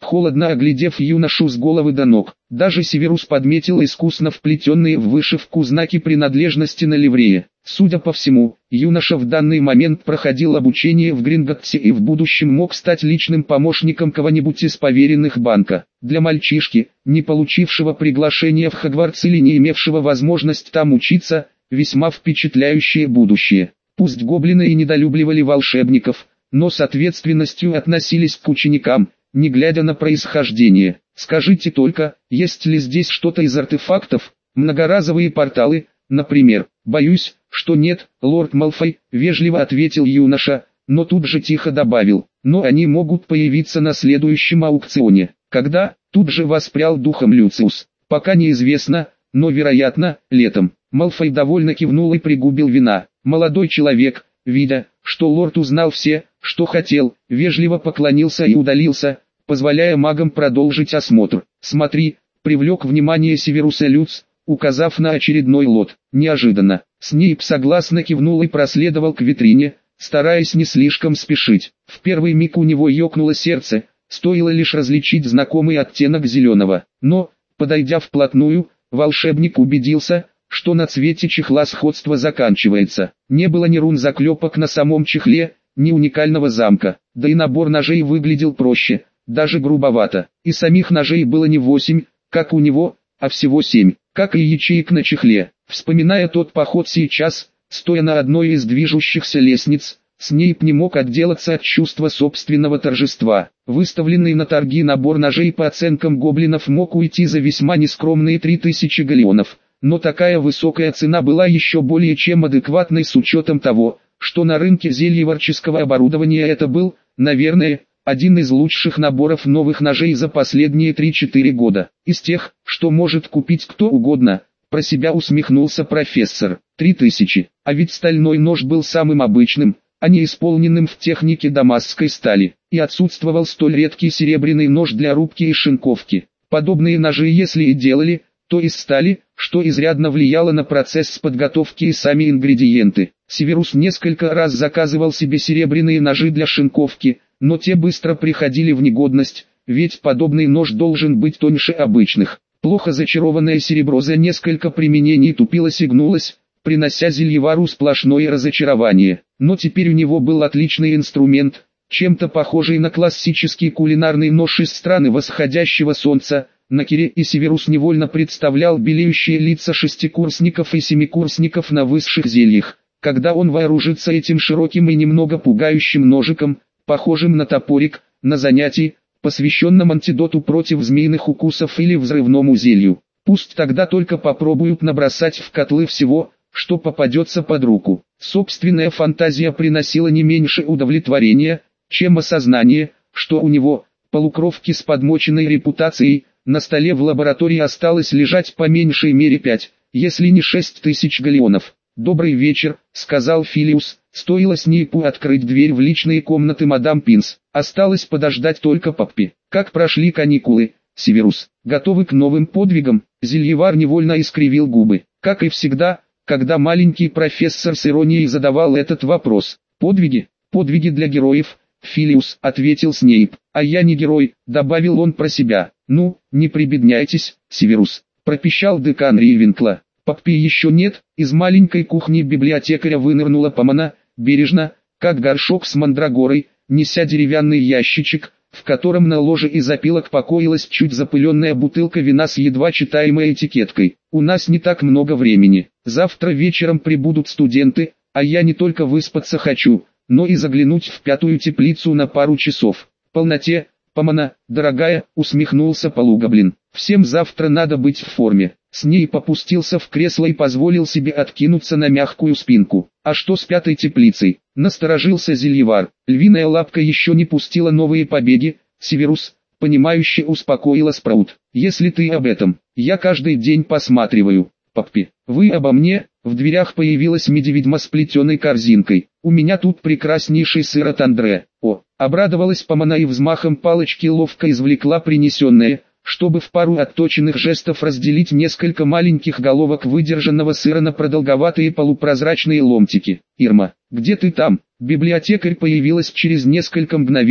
холодно оглядев юношу с головы до ног. Даже Северус подметил искусно вплетенные в вышивку знаки принадлежности на ливрее. Судя по всему, юноша в данный момент проходил обучение в Гринготтсе и в будущем мог стать личным помощником кого-нибудь из поверенных банка. Для мальчишки, не получившего приглашения в Хогвартс или не имевшего возможность там учиться, весьма впечатляющее будущее. Пусть гоблины и недолюбливали волшебников, но с ответственностью относились к ученикам, не глядя на происхождение. Скажите только, есть ли здесь что-то из артефактов, многоразовые порталы, например? Боюсь, что нет, лорд Малфой, вежливо ответил юноша, но тут же тихо добавил, но они могут появиться на следующем аукционе. Когда? Тут же воспрял духом Люциус. Пока неизвестно, но вероятно, летом. Малфой довольно кивнул и пригубил вина. Молодой человек, видя, что лорд узнал все, что хотел, вежливо поклонился и удалился, позволяя магам продолжить осмотр. «Смотри», — привлек внимание Северуса Люц, указав на очередной лот. Неожиданно, Снейп согласно кивнул и проследовал к витрине, стараясь не слишком спешить. В первый миг у него ёкнуло сердце, стоило лишь различить знакомый оттенок зеленого. Но, подойдя вплотную, волшебник убедился, что на цвете чехла сходство заканчивается. Не было ни рун-заклепок на самом чехле, ни уникального замка, да и набор ножей выглядел проще, даже грубовато. И самих ножей было не 8, как у него, а всего 7, как и ячеек на чехле. Вспоминая тот поход сейчас, стоя на одной из движущихся лестниц, Снейп не мог отделаться от чувства собственного торжества. Выставленный на торги набор ножей по оценкам гоблинов мог уйти за весьма нескромные 3000 галеонов. Но такая высокая цена была еще более чем адекватной с учетом того, что на рынке зельеварческого оборудования это был, наверное, один из лучших наборов новых ножей за последние 3-4 года. Из тех, что может купить кто угодно, про себя усмехнулся профессор. 3000, а ведь стальной нож был самым обычным, а не исполненным в технике дамасской стали, и отсутствовал столь редкий серебряный нож для рубки и шинковки. Подобные ножи если и делали, то из стали, что изрядно влияло на процесс подготовки и сами ингредиенты. Северус несколько раз заказывал себе серебряные ножи для шинковки, но те быстро приходили в негодность, ведь подобный нож должен быть тоньше обычных. Плохо зачарованное серебро за несколько применений тупилось и гнулось, принося зельевару сплошное разочарование. Но теперь у него был отличный инструмент, чем-то похожий на классический кулинарный нож из страны восходящего солнца. На Кире и Северус невольно представлял белеющие лица шестикурсников и семикурсников на высших зельях, когда он вооружится этим широким и немного пугающим ножиком, похожим на топорик, на занятии, посвященном антидоту против змеиных укусов или взрывному зелью. Пусть тогда только попробуют набросать в котлы всего, что попадется под руку. Собственная фантазия приносила не меньше удовлетворения, чем осознание, что у него, полукровки с подмоченной репутацией, на столе в лаборатории осталось лежать по меньшей мере 5, если не 6000 галеонов. «Добрый вечер», — сказал Филиус, стоило Снейпу открыть дверь в личные комнаты мадам Пинс. Осталось подождать только Поппи. «Как прошли каникулы, Северус? Готовы к новым подвигам?» Зельевар невольно искривил губы. Как и всегда, когда маленький профессор с иронией задавал этот вопрос. «Подвиги? Подвиги для героев?» «Филиус», — ответил Снейп. «А я не герой», — добавил он про себя. «Ну, не прибедняйтесь, Северус», — пропищал декан Ривенкла. «Поппи еще нет». Из маленькой кухни библиотекаря вынырнула Помана, бережно, как горшок с мандрагорой, неся деревянный ящичек, в котором на ложе из опилок покоилась чуть запыленная бутылка вина с едва читаемой этикеткой. «У нас не так много времени. Завтра вечером прибудут студенты, а я не только выспаться хочу, но и заглянуть в 5-ю теплицу на пару часов». «В полноте, Помана, дорогая», — усмехнулся полугоблин. «Всем завтра надо быть в форме». Снейп опустился в кресло и позволил себе откинуться на мягкую спинку. «А что с 5-й теплицей?» — насторожился Зельевар. «Львиная лапка еще не пустила новые побеги, Северус», — понимающе успокоила Спраут. «Если ты об этом, я каждый день посматриваю». «Поппи, вы обо мне?» В дверях появилась медведьма с плетеной корзинкой. «У меня тут прекраснейший сыр от Андре». «О!» — обрадовалась Помана и взмахом палочки ловко извлекла принесенное, чтобы в пару отточенных жестов разделить несколько маленьких головок выдержанного сыра на продолговатые полупрозрачные ломтики. «Ирма, где ты там?» Библиотекарь появилась через несколько мгновений,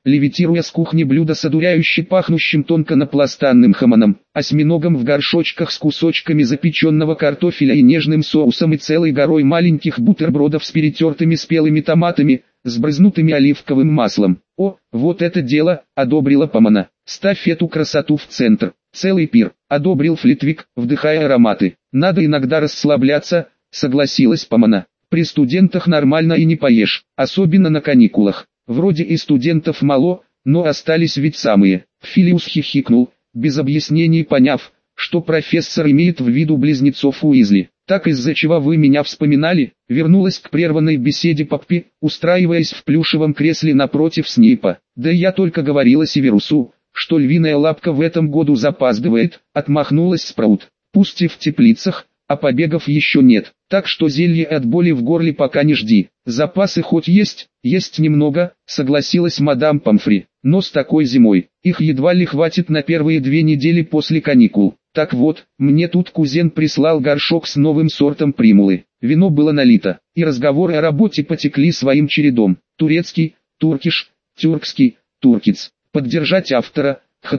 левитируя с кухни блюдо с одуряюще пахнущим тонко напластанным хамоном, осьминогом в горшочках с кусочками запеченного картофеля и нежным соусом и целой горой маленьких бутербродов с перетертыми спелыми томатами, сбрызнутыми оливковым маслом. «О, вот это дело!» — одобрила Помана. «Ставь эту красоту в центр. Целый пир», — одобрил Флитвик, вдыхая ароматы. «Надо иногда расслабляться», — согласилась Помана. «При студентах нормально и не поешь, особенно на каникулах. Вроде и студентов мало, но остались ведь самые». Филиус хихикнул, без объяснений поняв, что профессор имеет в виду близнецов Уизли. «Так из-за чего вы меня вспоминали?» Вернулась к прерванной беседе Поппи, устраиваясь в плюшевом кресле напротив Снейпа. «Да я только говорила Северусу, что львиная лапка в этом году запаздывает», — отмахнулась Спраут. «Пусть и в теплицах, а побегов еще нет, так что зелье от боли в горле пока не жди. Запасы хоть есть немного», — согласилась мадам Помфри, «но с такой зимой, их едва ли хватит на первые 2 недели после каникул. Так вот, мне тут кузен прислал горшок с новым сортом примулы. Вино было налито, и разговоры о работе потекли своим чередом. Турецкий, туркиш, тюркский, туркиц. Поддержать автора,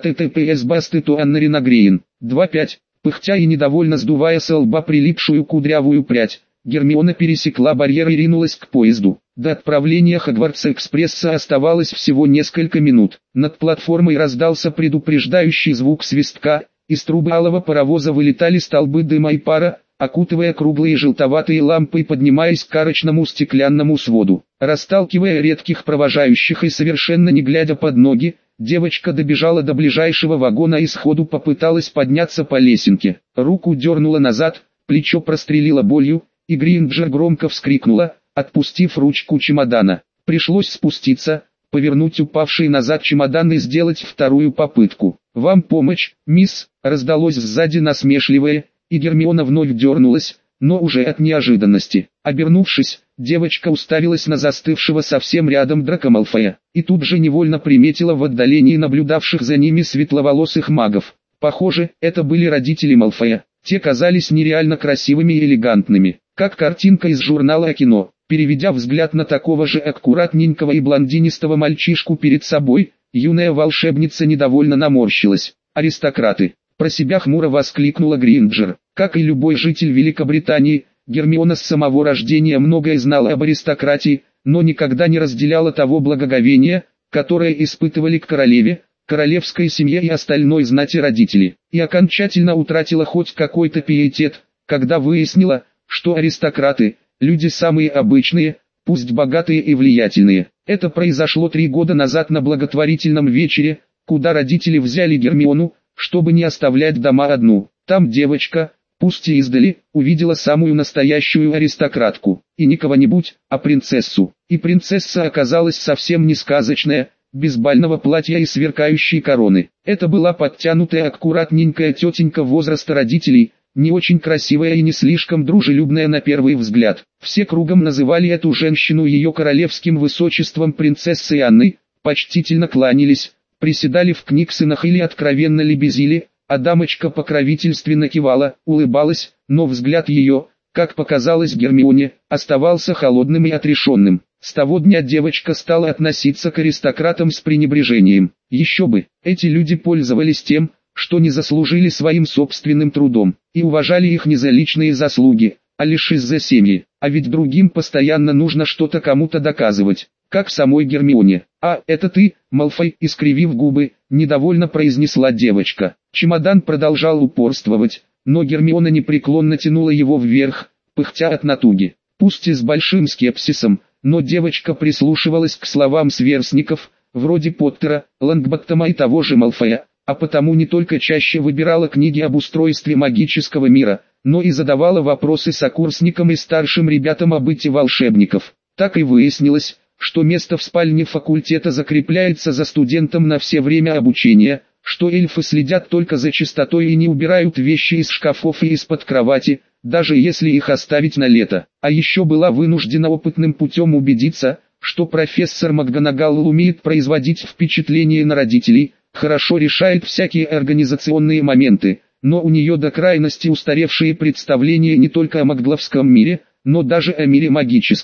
https://bastetto_Anna-Rinagrein. 2.5. Пыхтя и недовольно сдувая со лба прилипшую кудрявую прядь, Гермиона пересекла барьер и ринулась к поезду. До отправления Хогвартс-экспресса оставалось всего несколько минут. Над платформой раздался предупреждающий звук свистка, из трубы алого паровоза вылетали столбы дыма и пара, окутывая круглые желтоватые лампы и поднимаясь к арочному стеклянному своду. Расталкивая редких провожающих и совершенно не глядя под ноги, девочка добежала до ближайшего вагона и сходу попыталась подняться по лесенке. Руку дернула назад, плечо прострелило болью, и Гринджер громко вскрикнула, отпустив ручку чемодана. Пришлось спуститься, повернуть упавший назад чемодан и сделать вторую попытку. «Вам помощь, мисс», — раздалось сзади насмешливое, и Гермиона вновь дернулась, но уже от неожиданности. Обернувшись, девочка уставилась на застывшего совсем рядом Драко Малфоя, и тут же невольно приметила в отдалении наблюдавших за ними светловолосых магов. Похоже, это были родители Малфоя. Те казались нереально красивыми и элегантными, как картинка из журнала о кино. Переведя взгляд на такого же аккуратненького и блондинистого мальчишку перед собой, юная волшебница недовольно наморщилась. «Аристократы!» — про себя хмуро воскликнула Гринджер. Как и любой житель Великобритании, Гермиона с самого рождения многое знала об аристократии, но никогда не разделяла того благоговения, которое испытывали к королеве, королевской семье и остальной знати родители, и окончательно утратила хоть какой-то пиетет, когда выяснила, что аристократы – люди самые обычные, пусть богатые и влиятельные. Это произошло 3 года назад на благотворительном вечере, куда родители взяли Гермиону, чтобы не оставлять дома одну. Там девочка, пусть и издали, увидела самую настоящую аристократку, и не кого-нибудь, а принцессу. И принцесса оказалась совсем не сказочная, без бального платья и сверкающей короны. Это была подтянутая аккуратненькая тетенька возраста родителей, не очень красивая и не слишком дружелюбная на первый взгляд. Все кругом называли эту женщину ее королевским высочеством принцессой Анной, почтительно кланялись, приседали в книгсонах или откровенно лебезили, а дамочка покровительственно кивала, улыбалась, но взгляд ее, как показалось Гермионе, оставался холодным и отрешенным. С того дня девочка стала относиться к аристократам с пренебрежением. Еще бы, эти люди пользовались тем, что не заслужили своим собственным трудом, и уважали их не за личные заслуги, а лишь из-за семьи. А ведь другим постоянно нужно что-то кому-то доказывать, как самой Гермионе. «А, это ты, Малфой», — искривив губы, недовольно произнесла девочка. Чемодан продолжал упорствовать, но Гермиона непреклонно тянула его вверх, пыхтя от натуги. Пусть и с большим скепсисом, но девочка прислушивалась к словам сверстников, вроде Поттера, Лонгботтома и того же Малфоя, а потому не только чаще выбирала книги об устройстве магического мира, но и задавала вопросы сокурсникам и старшим ребятам о быте волшебников. Так и выяснилось, что место в спальне факультета закрепляется за студентом на все время обучения, что эльфы следят только за чистотой и не убирают вещи из шкафов и из-под кровати, даже если их оставить на лето. А еще была вынуждена опытным путем убедиться, что профессор МакГонагал умеет производить впечатление на родителей, хорошо решает всякие организационные моменты, но у нее до крайности устаревшие представления не только о магловском мире, но даже о мире магическом.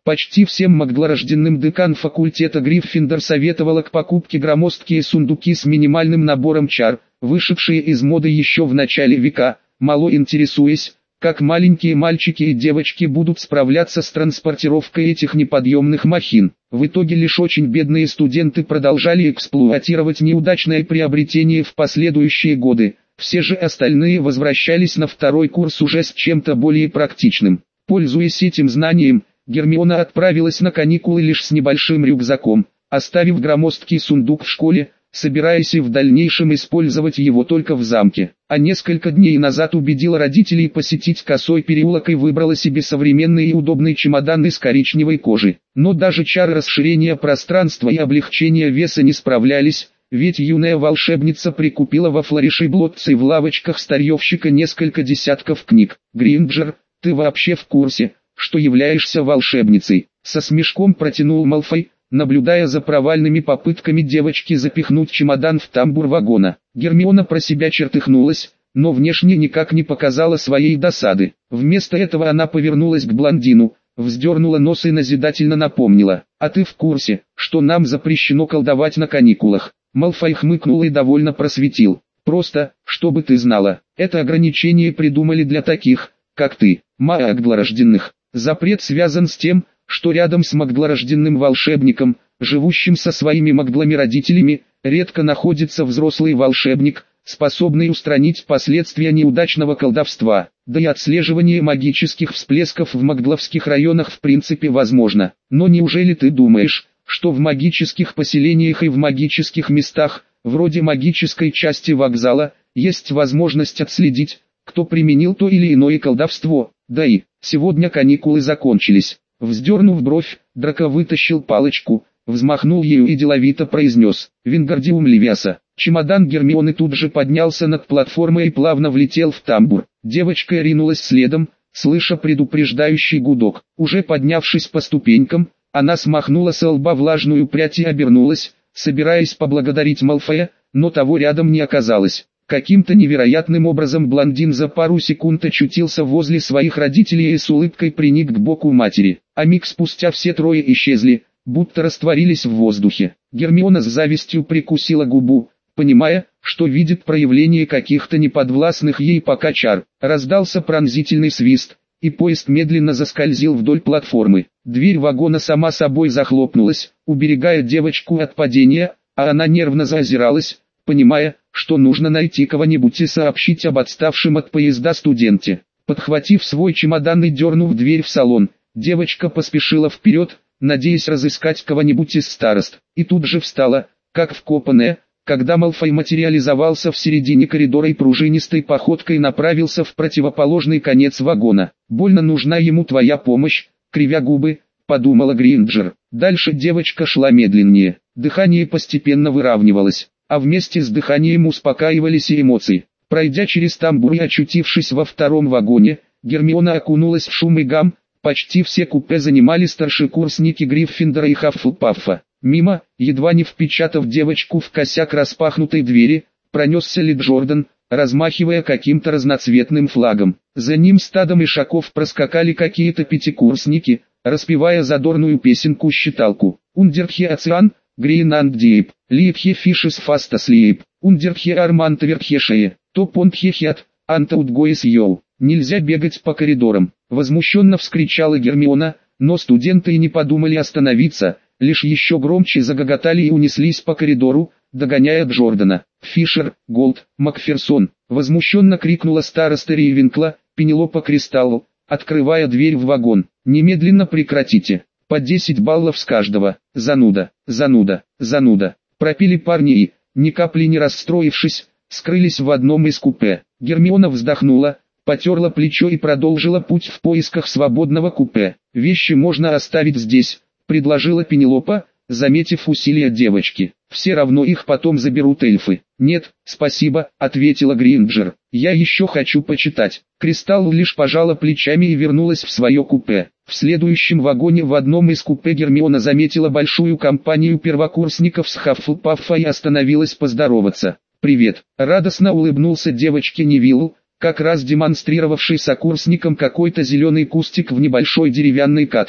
Почти всем маглорожденным декан факультета Гриффиндор советовала к покупке громоздкие сундуки с минимальным набором чар, вышедшие из моды еще в начале века, мало интересуясь, как маленькие мальчики и девочки будут справляться с транспортировкой этих неподъемных махин. В итоге лишь очень бедные студенты продолжали эксплуатировать неудачное приобретение в последующие годы, все же остальные возвращались на второй курс уже с чем-то более практичным. Пользуясь этим знанием, Гермиона отправилась на каникулы лишь с небольшим рюкзаком, оставив громоздкий сундук в школе, собираясь и в дальнейшем использовать его только в замке. А несколько дней назад убедила родителей посетить Косой переулок и выбрала себе современный и удобный чемодан из коричневой кожи. Но даже чары расширения пространства и облегчения веса не справлялись, ведь юная волшебница прикупила во флорише Блотце в лавочках старьевщика несколько десятков книг. «Гринджер, ты вообще в курсе, что являешься волшебницей?» Со смешком протянул Малфой, наблюдая за провальными попытками девочки запихнуть чемодан в тамбур вагона. Гермиона про себя чертыхнулась, но внешне никак не показала своей досады. Вместо этого она повернулась к блондину, вздернула нос и назидательно напомнила: «А ты в курсе, что нам запрещено колдовать на каникулах?» Малфой хмыкнул и довольно просветил: «Просто, чтобы ты знала, это ограничение придумали для таких, как ты, маглорожденных. Запрет связан с тем, что рядом с маглорожденным волшебником, живущим со своими маглами родителями, редко находится взрослый волшебник, способный устранить последствия неудачного колдовства, да и отслеживание магических всплесков в магловских районах в принципе возможно. Но неужели ты думаешь, что в магических поселениях и в магических местах, вроде магической части вокзала, есть возможность отследить, кто применил то или иное колдовство? Да и, сегодня каникулы закончились». Вздернув бровь, Драко вытащил палочку, взмахнул ею и деловито произнес: «Вингардиум Левиаса». Чемодан Гермионы тут же поднялся над платформой и плавно влетел в тамбур. Девочка ринулась следом, слыша предупреждающий гудок. Уже поднявшись по ступенькам, она смахнула со лба влажную прядь и обернулась, собираясь поблагодарить Малфоя, но того рядом не оказалось. Каким-то невероятным образом блондин за пару секунд очутился возле своих родителей и с улыбкой приник к боку матери. А миг спустя все трое исчезли, будто растворились в воздухе. Гермиона с завистью прикусила губу, понимая, что видит проявление каких-то неподвластных ей пока чар. Раздался пронзительный свист, и поезд медленно заскользил вдоль платформы. Дверь вагона сама собой захлопнулась, уберегая девочку от падения, а она нервно заозиралась, понимая, что нужно найти кого-нибудь и сообщить об отставшем от поезда студенте. Подхватив свой чемодан и дернув дверь в салон, девочка поспешила вперед, надеясь разыскать кого-нибудь из старост. И тут же встала, как вкопанная, когда Малфой материализовался в середине коридора и пружинистой походкой направился в противоположный конец вагона. «Больно нужна ему твоя помощь», — кривя губы, подумала Гринджер. Дальше девочка шла медленнее, дыхание постепенно выравнивалось, а вместе с дыханием успокаивались и эмоции. Пройдя через тамбур и очутившись во втором вагоне, Гермиона окунулась в шум и гам. Почти все купе занимали старшекурсники Гриффиндора и Хаффлпаффа. Мимо, едва не впечатав девочку в косяк распахнутой двери, пронесся Ли Джордан, размахивая каким-то разноцветным флагом. За ним стадом ишаков проскакали какие-то пятикурсники, распевая задорную песенку-считалку. «Ундерхе Оциан, Грейнанддиеп, Лиепхе Фишес Фастаслиеп, Ундерхе Армантверхе Шее, Топонтхе Хят, Антаутгоис Йоу». «Нельзя бегать по коридорам», — возмущенно вскричала Гермиона, но студенты и не подумали остановиться, лишь еще громче загоготали и унеслись по коридору, догоняя Джордана. «Фишер, Голд, Макферсон!» — возмущенно крикнула староста Рейвенкла, Пенелопа Кристалл, открывая дверь в вагон. «Немедленно прекратите! По 10 баллов с каждого! Зануда, зануда, зануда!» Пропели парни и, ни капли не расстроившись, скрылись в одном из купе. Гермиона вздохнула, потерла плечо и продолжила путь в поисках свободного купе. «Вещи можно оставить здесь», — предложила Пенелопа, заметив усилия девочки. «Все равно их потом заберут эльфы». «Нет, спасибо», — ответила Гринджер. «Я еще хочу почитать». Кристалл лишь пожала плечами и вернулась в свое купе. В следующем вагоне в одном из купе Гермиона заметила большую компанию первокурсников с Хаффлпаффа и остановилась поздороваться. «Привет», — радостно улыбнулся девочке Невиллу, как раз демонстрировавший сокурсникам какой-то зеленый кустик в небольшой деревянной катке.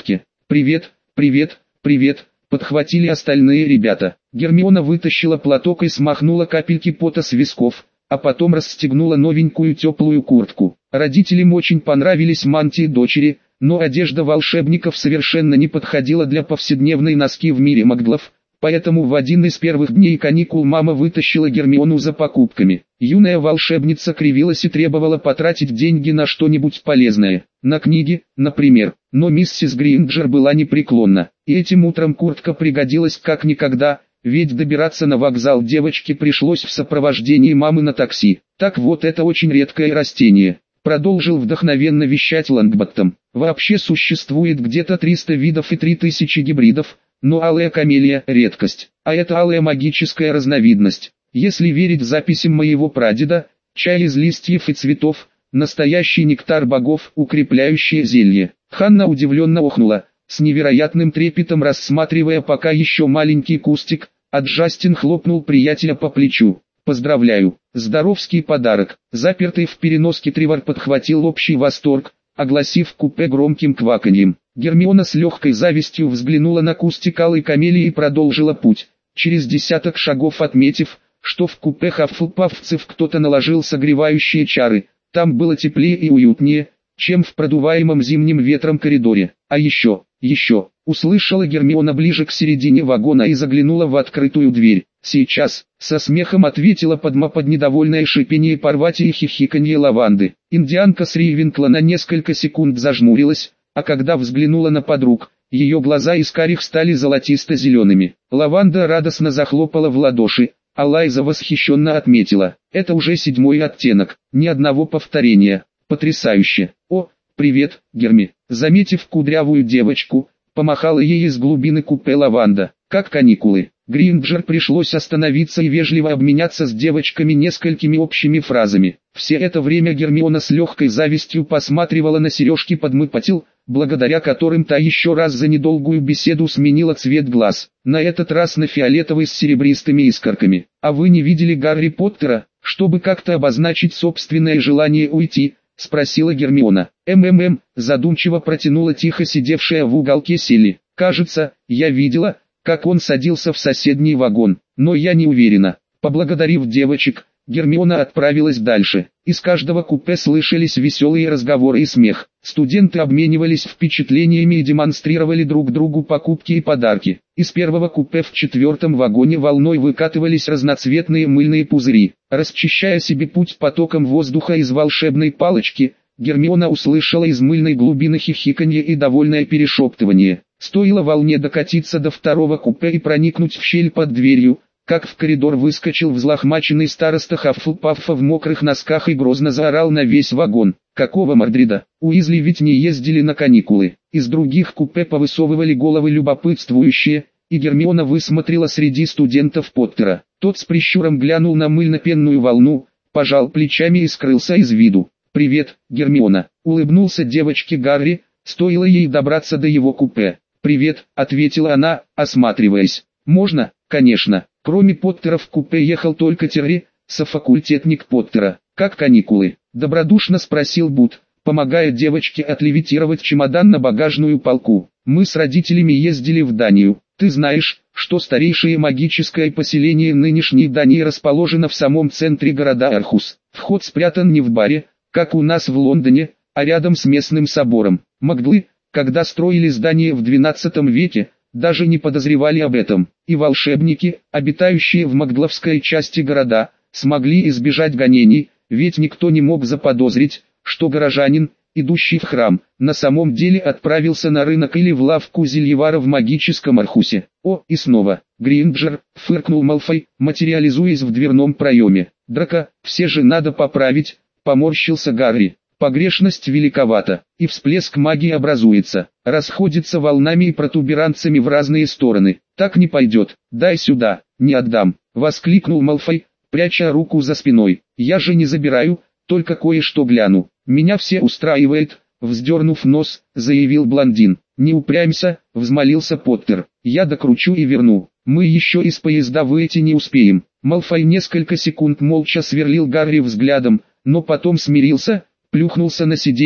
«Привет, привет, привет», подхватили остальные ребята. Гермиона вытащила платок и смахнула капельки пота с висков, а потом расстегнула новенькую теплую куртку. Родителям очень понравились мантии дочери, но одежда волшебников совершенно не подходила для повседневной носки в мире маглов, поэтому в один из первых дней каникул мама вытащила Гермиону за покупками. Юная волшебница кривилась и требовала потратить деньги на что-нибудь полезное, на книги, например. Но миссис Гринджер была непреклонна, и этим утром куртка пригодилась как никогда, ведь добираться на вокзал девочке пришлось в сопровождении мамы на такси. «Так вот, это очень редкое растение», — продолжил вдохновенно вещать Лонгботтом. «Вообще существует где-то 300 видов и 3000 гибридов, но алая камелия – редкость, а это алая магическая разновидность. Если верить записям моего прадеда, чай из листьев и цветов – настоящий нектар богов, укрепляющее зелье». Ханна удивленно охнула, с невероятным трепетом рассматривая пока еще маленький кустик, а Джастин хлопнул приятеля по плечу. «Поздравляю, здоровский подарок». Запертый в переноске Тревор подхватил общий восторг, огласив купе громким кваканьем. Гермиона с легкой завистью взглянула на кустик алой камелии и продолжила путь, через десяток шагов отметив, что в купе хаффлпаффцев кто-то наложил согревающие чары. Там было теплее и уютнее, чем в продуваемом зимним ветром коридоре. А еще, услышала Гермиона ближе к середине вагона и заглянула в открытую дверь. «Сейчас», — со смехом ответила Падма под недовольное шипение Парвати и хихиканье Лаванды. Индианка с Рейвенкла на несколько секунд зажмурилась, а когда взглянула на подруг, ее глаза из карих стали золотисто-зелеными. Лаванда радостно захлопала в ладоши, а Лайза восхищенно отметила: «Это уже 7-й оттенок, ни одного повторения. Потрясающе!» «О, привет, Герми!» Заметив кудрявую девочку, помахала ей из глубины купе Лаванда. «Как каникулы?» Гринджер пришлось остановиться и вежливо обменяться с девочками несколькими общими фразами. Все это время Гермиона с легкой завистью посматривала на сережки Падмы Патил, благодаря которым та еще раз за недолгую беседу сменила цвет глаз, на этот раз на фиолетовый с серебристыми искорками. «А вы не видели Гарри Поттера, чтобы как-то обозначить собственное желание уйти?» — спросила Гермиона. Задумчиво протянула тихо сидевшая в уголке Селли. «Кажется, я видела, как он садился в соседний вагон, но я не уверена». Поблагодарив девочек, Гермиона отправилась дальше. Из каждого купе слышались веселые разговоры и смех. Студенты обменивались впечатлениями и демонстрировали друг другу покупки и подарки. Из первого купе в 4-м вагоне волной выкатывались разноцветные мыльные пузыри. Расчищая себе путь потоком воздуха из волшебной палочки, Гермиона услышала из мыльной глубины хихиканье и довольное перешептывание. Стоило волне докатиться до 2-го купе и проникнуть в щель под дверью, как в коридор выскочил взлохмаченный староста Хаффлпаффа в мокрых носках и грозно заорал на весь вагон: «Какого Мордрида? Уизли ведь не ездили на каникулы!» Из других купе повысовывали головы любопытствующие, и Гермиона высмотрела среди студентов Поттера. Тот с прищуром глянул на мыльно-пенную волну, пожал плечами и скрылся из виду. «Привет, Гермиона!» — улыбнулся девочке Гарри, стоило ей добраться до его купе. «Привет», — ответила она, осматриваясь. «Можно?» «Конечно». Кроме Поттера в купе ехал только Терри, софакультетник Поттера. «Как каникулы?» – добродушно спросил Бут, помогая девочке отлевитировать чемодан на багажную полку. «Мы с родителями ездили в Данию. Ты знаешь, что старейшее магическое поселение нынешней Дании расположено в самом центре города Архус. Вход спрятан не в баре, как у нас в Лондоне, а рядом с местным собором. Маглы, когда строили здание в 12 веке, даже не подозревали об этом, и волшебники, обитающие в магловской части города, смогли избежать гонений, ведь никто не мог заподозрить, что горожанин, идущий в храм, на самом деле отправился на рынок или в лавку зельевара в магическом Архусе. «О, и снова, Гринджер!» — фыркнул Малфой, материализуясь в дверном проеме. «Драко, все же надо поправить», — поморщился Гарри. «Погрешность великовата, и всплеск магии образуется, расходится волнами и протуберанцами в разные стороны. Так не пойдет. Дай сюда». «Не отдам», — воскликнул Малфой, пряча руку за спиной. «Я же не забираю, только кое-что гляну». «Меня все устраивает», — вздернув нос, заявил блондин. «Не упрямься», — взмолился Поттер. «Я докручу и верну. Мы еще из поезда выйти не успеем». Малфой несколько секунд молча сверлил Гарри взглядом, но потом смирился, плюхнулся на сиденье,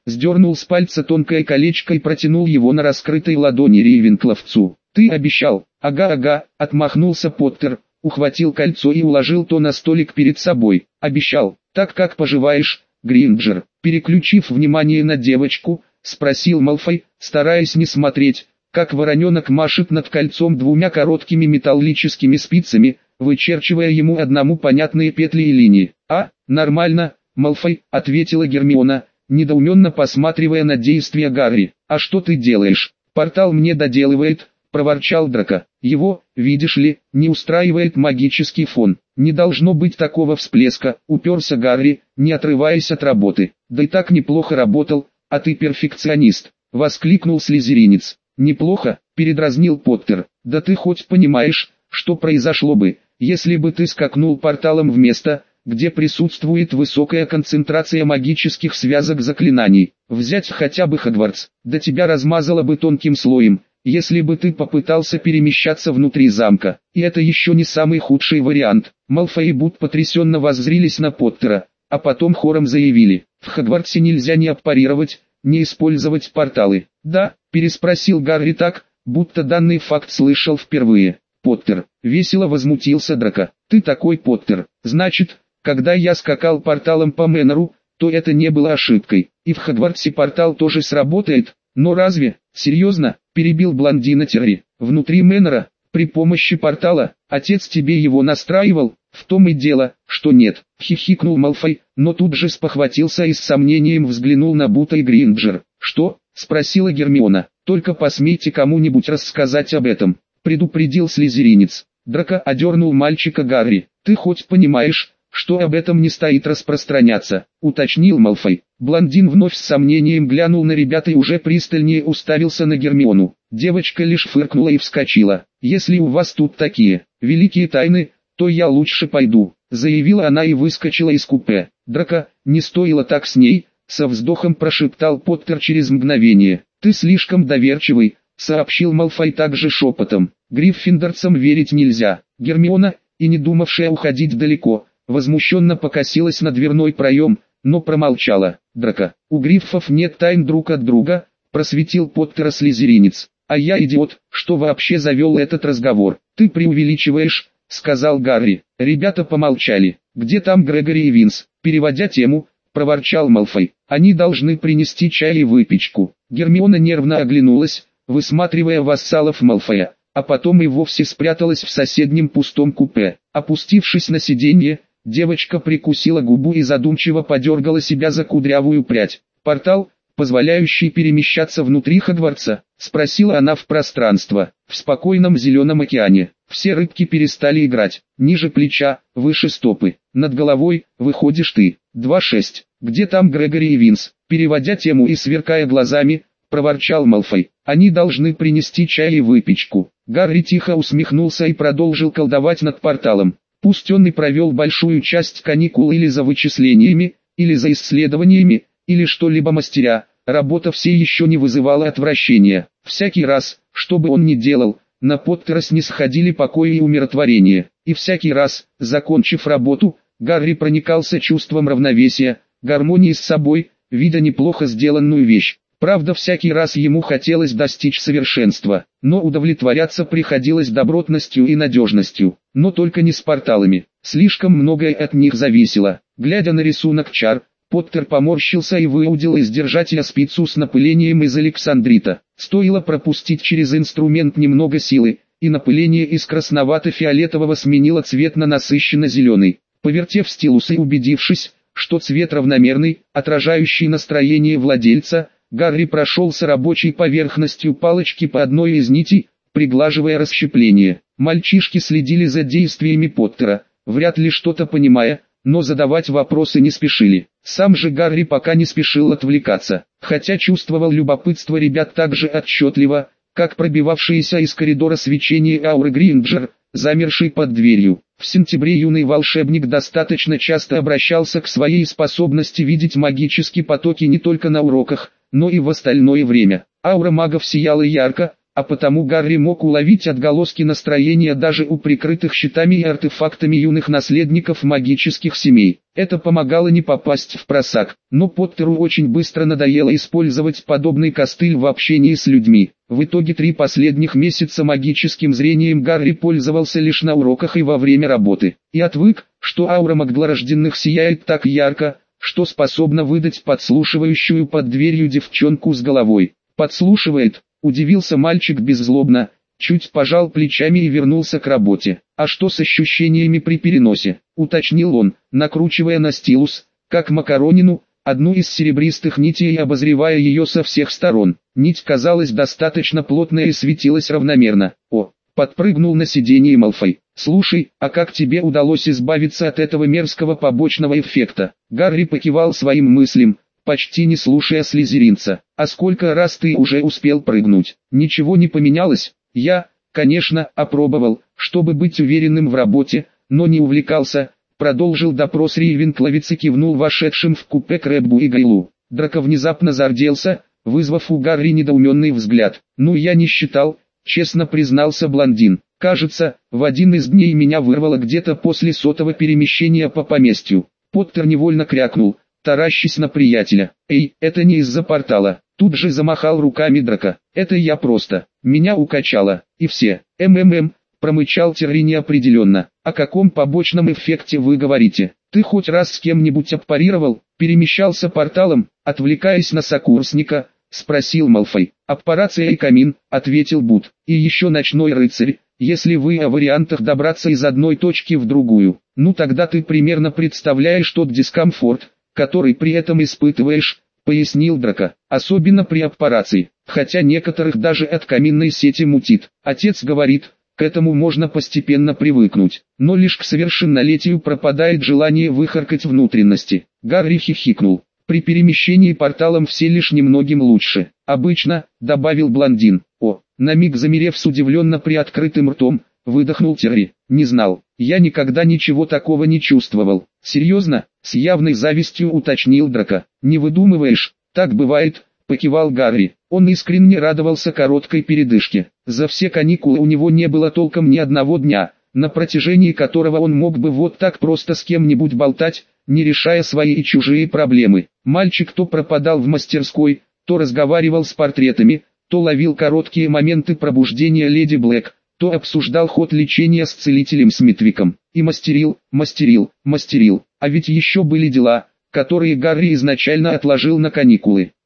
сдернул с пальца тонкое колечко и протянул его на раскрытой ладони рейвенкловцу. «Ты обещал». «Ага», отмахнулся Поттер, ухватил кольцо и уложил то на столик перед собой. «Обещал. Так как поживаешь, Гринджер?» Переключив внимание на девочку, спросил Малфой, стараясь не смотреть, как вороненок машет над кольцом двумя короткими металлическими спицами, вычерчивая ему одному понятные петли и линии. «А, нормально, Малфой», — ответила Гермиона, недоуменно посматривая на действия Гарри. «А что ты делаешь?» «Портал мне доделывает», — проворчал Драко. «Его, видишь ли, не устраивает магический фон. Не должно быть такого всплеска», — уперся Гарри, не отрываясь от работы. «Да и так неплохо работал, а ты перфекционист», — воскликнул слизеринец. «Неплохо», — передразнил Поттер. «Да ты хоть понимаешь, что произошло бы, если бы ты скакнул порталом в место, где присутствует высокая концентрация магических связок заклинаний? Взять хотя бы Хогвартс, да тебя размазало бы тонким слоем, если бы ты попытался перемещаться внутри замка. И это еще не самый худший вариант». Малфой и Бут потрясенно воззрились на Поттера, а потом хором заявили: «В Хогвартсе нельзя ни аппарировать, ни использовать порталы». «Да?» — переспросил Гарри так, будто данный факт слышал впервые. «Поттер», — весело возмутился Драко. «Ты такой Поттер. Значит, когда я скакал порталом по Мэнору, то это не было ошибкой. И в Хогвартсе портал тоже сработает. Но разве?» «Серьезно?» — перебил блондина Терри. «Внутри Мэнора, при помощи портала, отец тебе его настраивал?» «В том и дело, что нет», — хихикнул Малфой, но тут же спохватился и с сомнением взглянул на Бута и Гринджер. «Что?» — спросила Гермиона. «Только посмейте кому-нибудь рассказать об этом», — предупредил слизеринец. Драко одернул мальчика Гарри. «Ты хоть понимаешь, что об этом не стоит распространяться?» — уточнил Малфой. Блондин вновь с сомнением глянул на ребят и уже пристальнее уставился на Гермиону. Девочка лишь фыркнула и вскочила. «Если у вас тут такие великие тайны, то я лучше пойду», — заявила она и выскочила из купе. «Драко, не стоило так с ней», — со вздохом прошептал Поттер через мгновение. «Ты слишком доверчивый», — сообщил Малфой также шепотом. «Гриффиндорцам верить нельзя». Гермиона, и не думавшая уходить далеко, возмущенно покосилась на дверной проем, но промолчала. «Драко, у гриффов нет тайн друг от друга», — просветил Поттера слизеринец. «А я идиот, что вообще завел этот разговор». «Ты преувеличиваешь», — сказал Гарри. Ребята помолчали. «Где там Грегори и Винс?» Переводя тему, проворчал Малфой. «Они должны принести чай и выпечку». Гермиона нервно оглянулась, высматривая вассалов Малфоя, а потом и вовсе спряталась в соседнем пустом купе. Опустившись на сиденье, девочка прикусила губу и задумчиво подергала себя за кудрявую прядь. «Портал, позволяющий перемещаться внутри Хогвартса?» — спросила она в пространство. В спокойном зеленом океане все рыбки перестали играть. Ниже плеча, выше стопы, над головой выходишь ты. 2-6. «Где там Грегори и Винс?» Переводя тему и сверкая глазами, проворчал Малфой. «Они должны принести чай и выпечку». Гарри тихо усмехнулся и продолжил колдовать над порталом. Пусть он и провел большую часть каникул или за вычислениями, или за исследованиями, или что-либо мастеря, работа все еще не вызывала отвращения. Всякий раз, что бы он ни делал, на Поттера снисходили покой и умиротворение. И всякий раз, закончив работу, Гарри проникался чувством равновесия, гармонии с собой, видя неплохо сделанную вещь. Правда, всякий раз ему хотелось достичь совершенства, но удовлетворяться приходилось добротностью и надежностью, но только не с порталами. Слишком многое от них зависело. Глядя на рисунок чар, Поттер поморщился и выудил из держателя спицу с напылением из александрита. Стоило пропустить через инструмент немного силы, и напыление из красновато-фиолетового сменило цвет на насыщенно-зеленый. Повертев стилус и убедившись, что цвет равномерный, отражающий настроение владельца, Гарри прошелся рабочей поверхностью палочки по одной из нитей, приглаживая расщепление. Мальчишки следили за действиями Поттера, вряд ли что-то понимая, но задавать вопросы не спешили. Сам же Гарри пока не спешил отвлекаться, хотя чувствовал любопытство ребят так же отчетливо, как пробивавшееся из коридора свечение ауры Гринджер, замершей под дверью. В сентябре юный волшебник достаточно часто обращался к своей способности видеть магические потоки не только на уроках, но и в остальное время. Аура магов сияла ярко, а потому Гарри мог уловить отголоски настроения даже у прикрытых щитами и артефактами юных наследников магических семей. Это помогало не попасть в просак, но Поттеру очень быстро надоело использовать подобный костыль в общении с людьми. В итоге 3 последних месяца магическим зрением Гарри пользовался лишь на уроках и во время работы, и отвык, что аура маглорожденных сияет так ярко, что способна выдать подслушивающую под дверью девчонку с головой. «Подслушивает?» – удивился мальчик беззлобно, чуть пожал плечами и вернулся к работе. «А что с ощущениями при переносе?» – уточнил он, накручивая на стилус, как макаронину, одну из серебристых нитей и обозревая ее со всех сторон. Нить казалась достаточно плотной и светилась равномерно. «О!» – подпрыгнул на сиденье Малфой. «Слушай, а как тебе удалось избавиться от этого мерзкого побочного эффекта?» Гарри покивал своим мыслям, почти не слушая слизеринца. «А сколько раз ты уже успел прыгнуть?» «Ничего не поменялось. Я, конечно, опробовал, чтобы быть уверенным в работе, но не увлекался», продолжил допрос Рейвенкловец и кивнул вошедшим в купе Крэббу и Гайлу. Драко внезапно зарделся, вызвав у Гарри недоуменный взгляд. «Ну я не считал», честно признался блондин. «Кажется, в один из дней меня вырвало где-то после 100-го перемещения по поместью». Поттер невольно крякнул, таращась на приятеля. «Эй, это не из-за портала». Тут же замахал руками Драко. «Это я просто. Меня укачало. И все. Промычал Терри неопределенно. «О каком побочном эффекте вы говорите? Ты хоть раз с кем-нибудь аппарировал, перемещался порталом, отвлекаясь на сокурсника?» — спросил Малфой. «Аппарация и камин», — ответил Бут. «И еще ночной рыцарь, если вы о вариантах добраться из одной точки в другую. Ну тогда ты примерно представляешь тот дискомфорт, который при этом испытываешь», — пояснил Драко. «Особенно при аппарации, хотя некоторых даже от каминной сети мутит. Отец говорит, к этому можно постепенно привыкнуть, но лишь к совершеннолетию пропадает желание выхаркать внутренности». Гарри хихикнул. «При перемещении порталом все лишь немногим лучше. Обычно», — добавил блондин. «О!» На миг замерев с удивленно приоткрытым ртом, выдохнул Терри. «Не знал. Я никогда ничего такого не чувствовал». «Серьезно?» — с явной завистью уточнил Драко. «Не выдумываешь, так бывает», — покивал Гарри. Он искренне радовался короткой передышке. За все каникулы у него не было толком ни одного дня, на протяжении которого он мог бы вот так просто с кем-нибудь болтать, не решая свои и чужие проблемы. Мальчик то пропадал в мастерской, то разговаривал с портретами, то ловил короткие моменты пробуждения леди Блэк, то обсуждал ход лечения с целителем Смитвиком. И мастерил. А ведь еще были дела, которые Гарри изначально отложил на каникулы.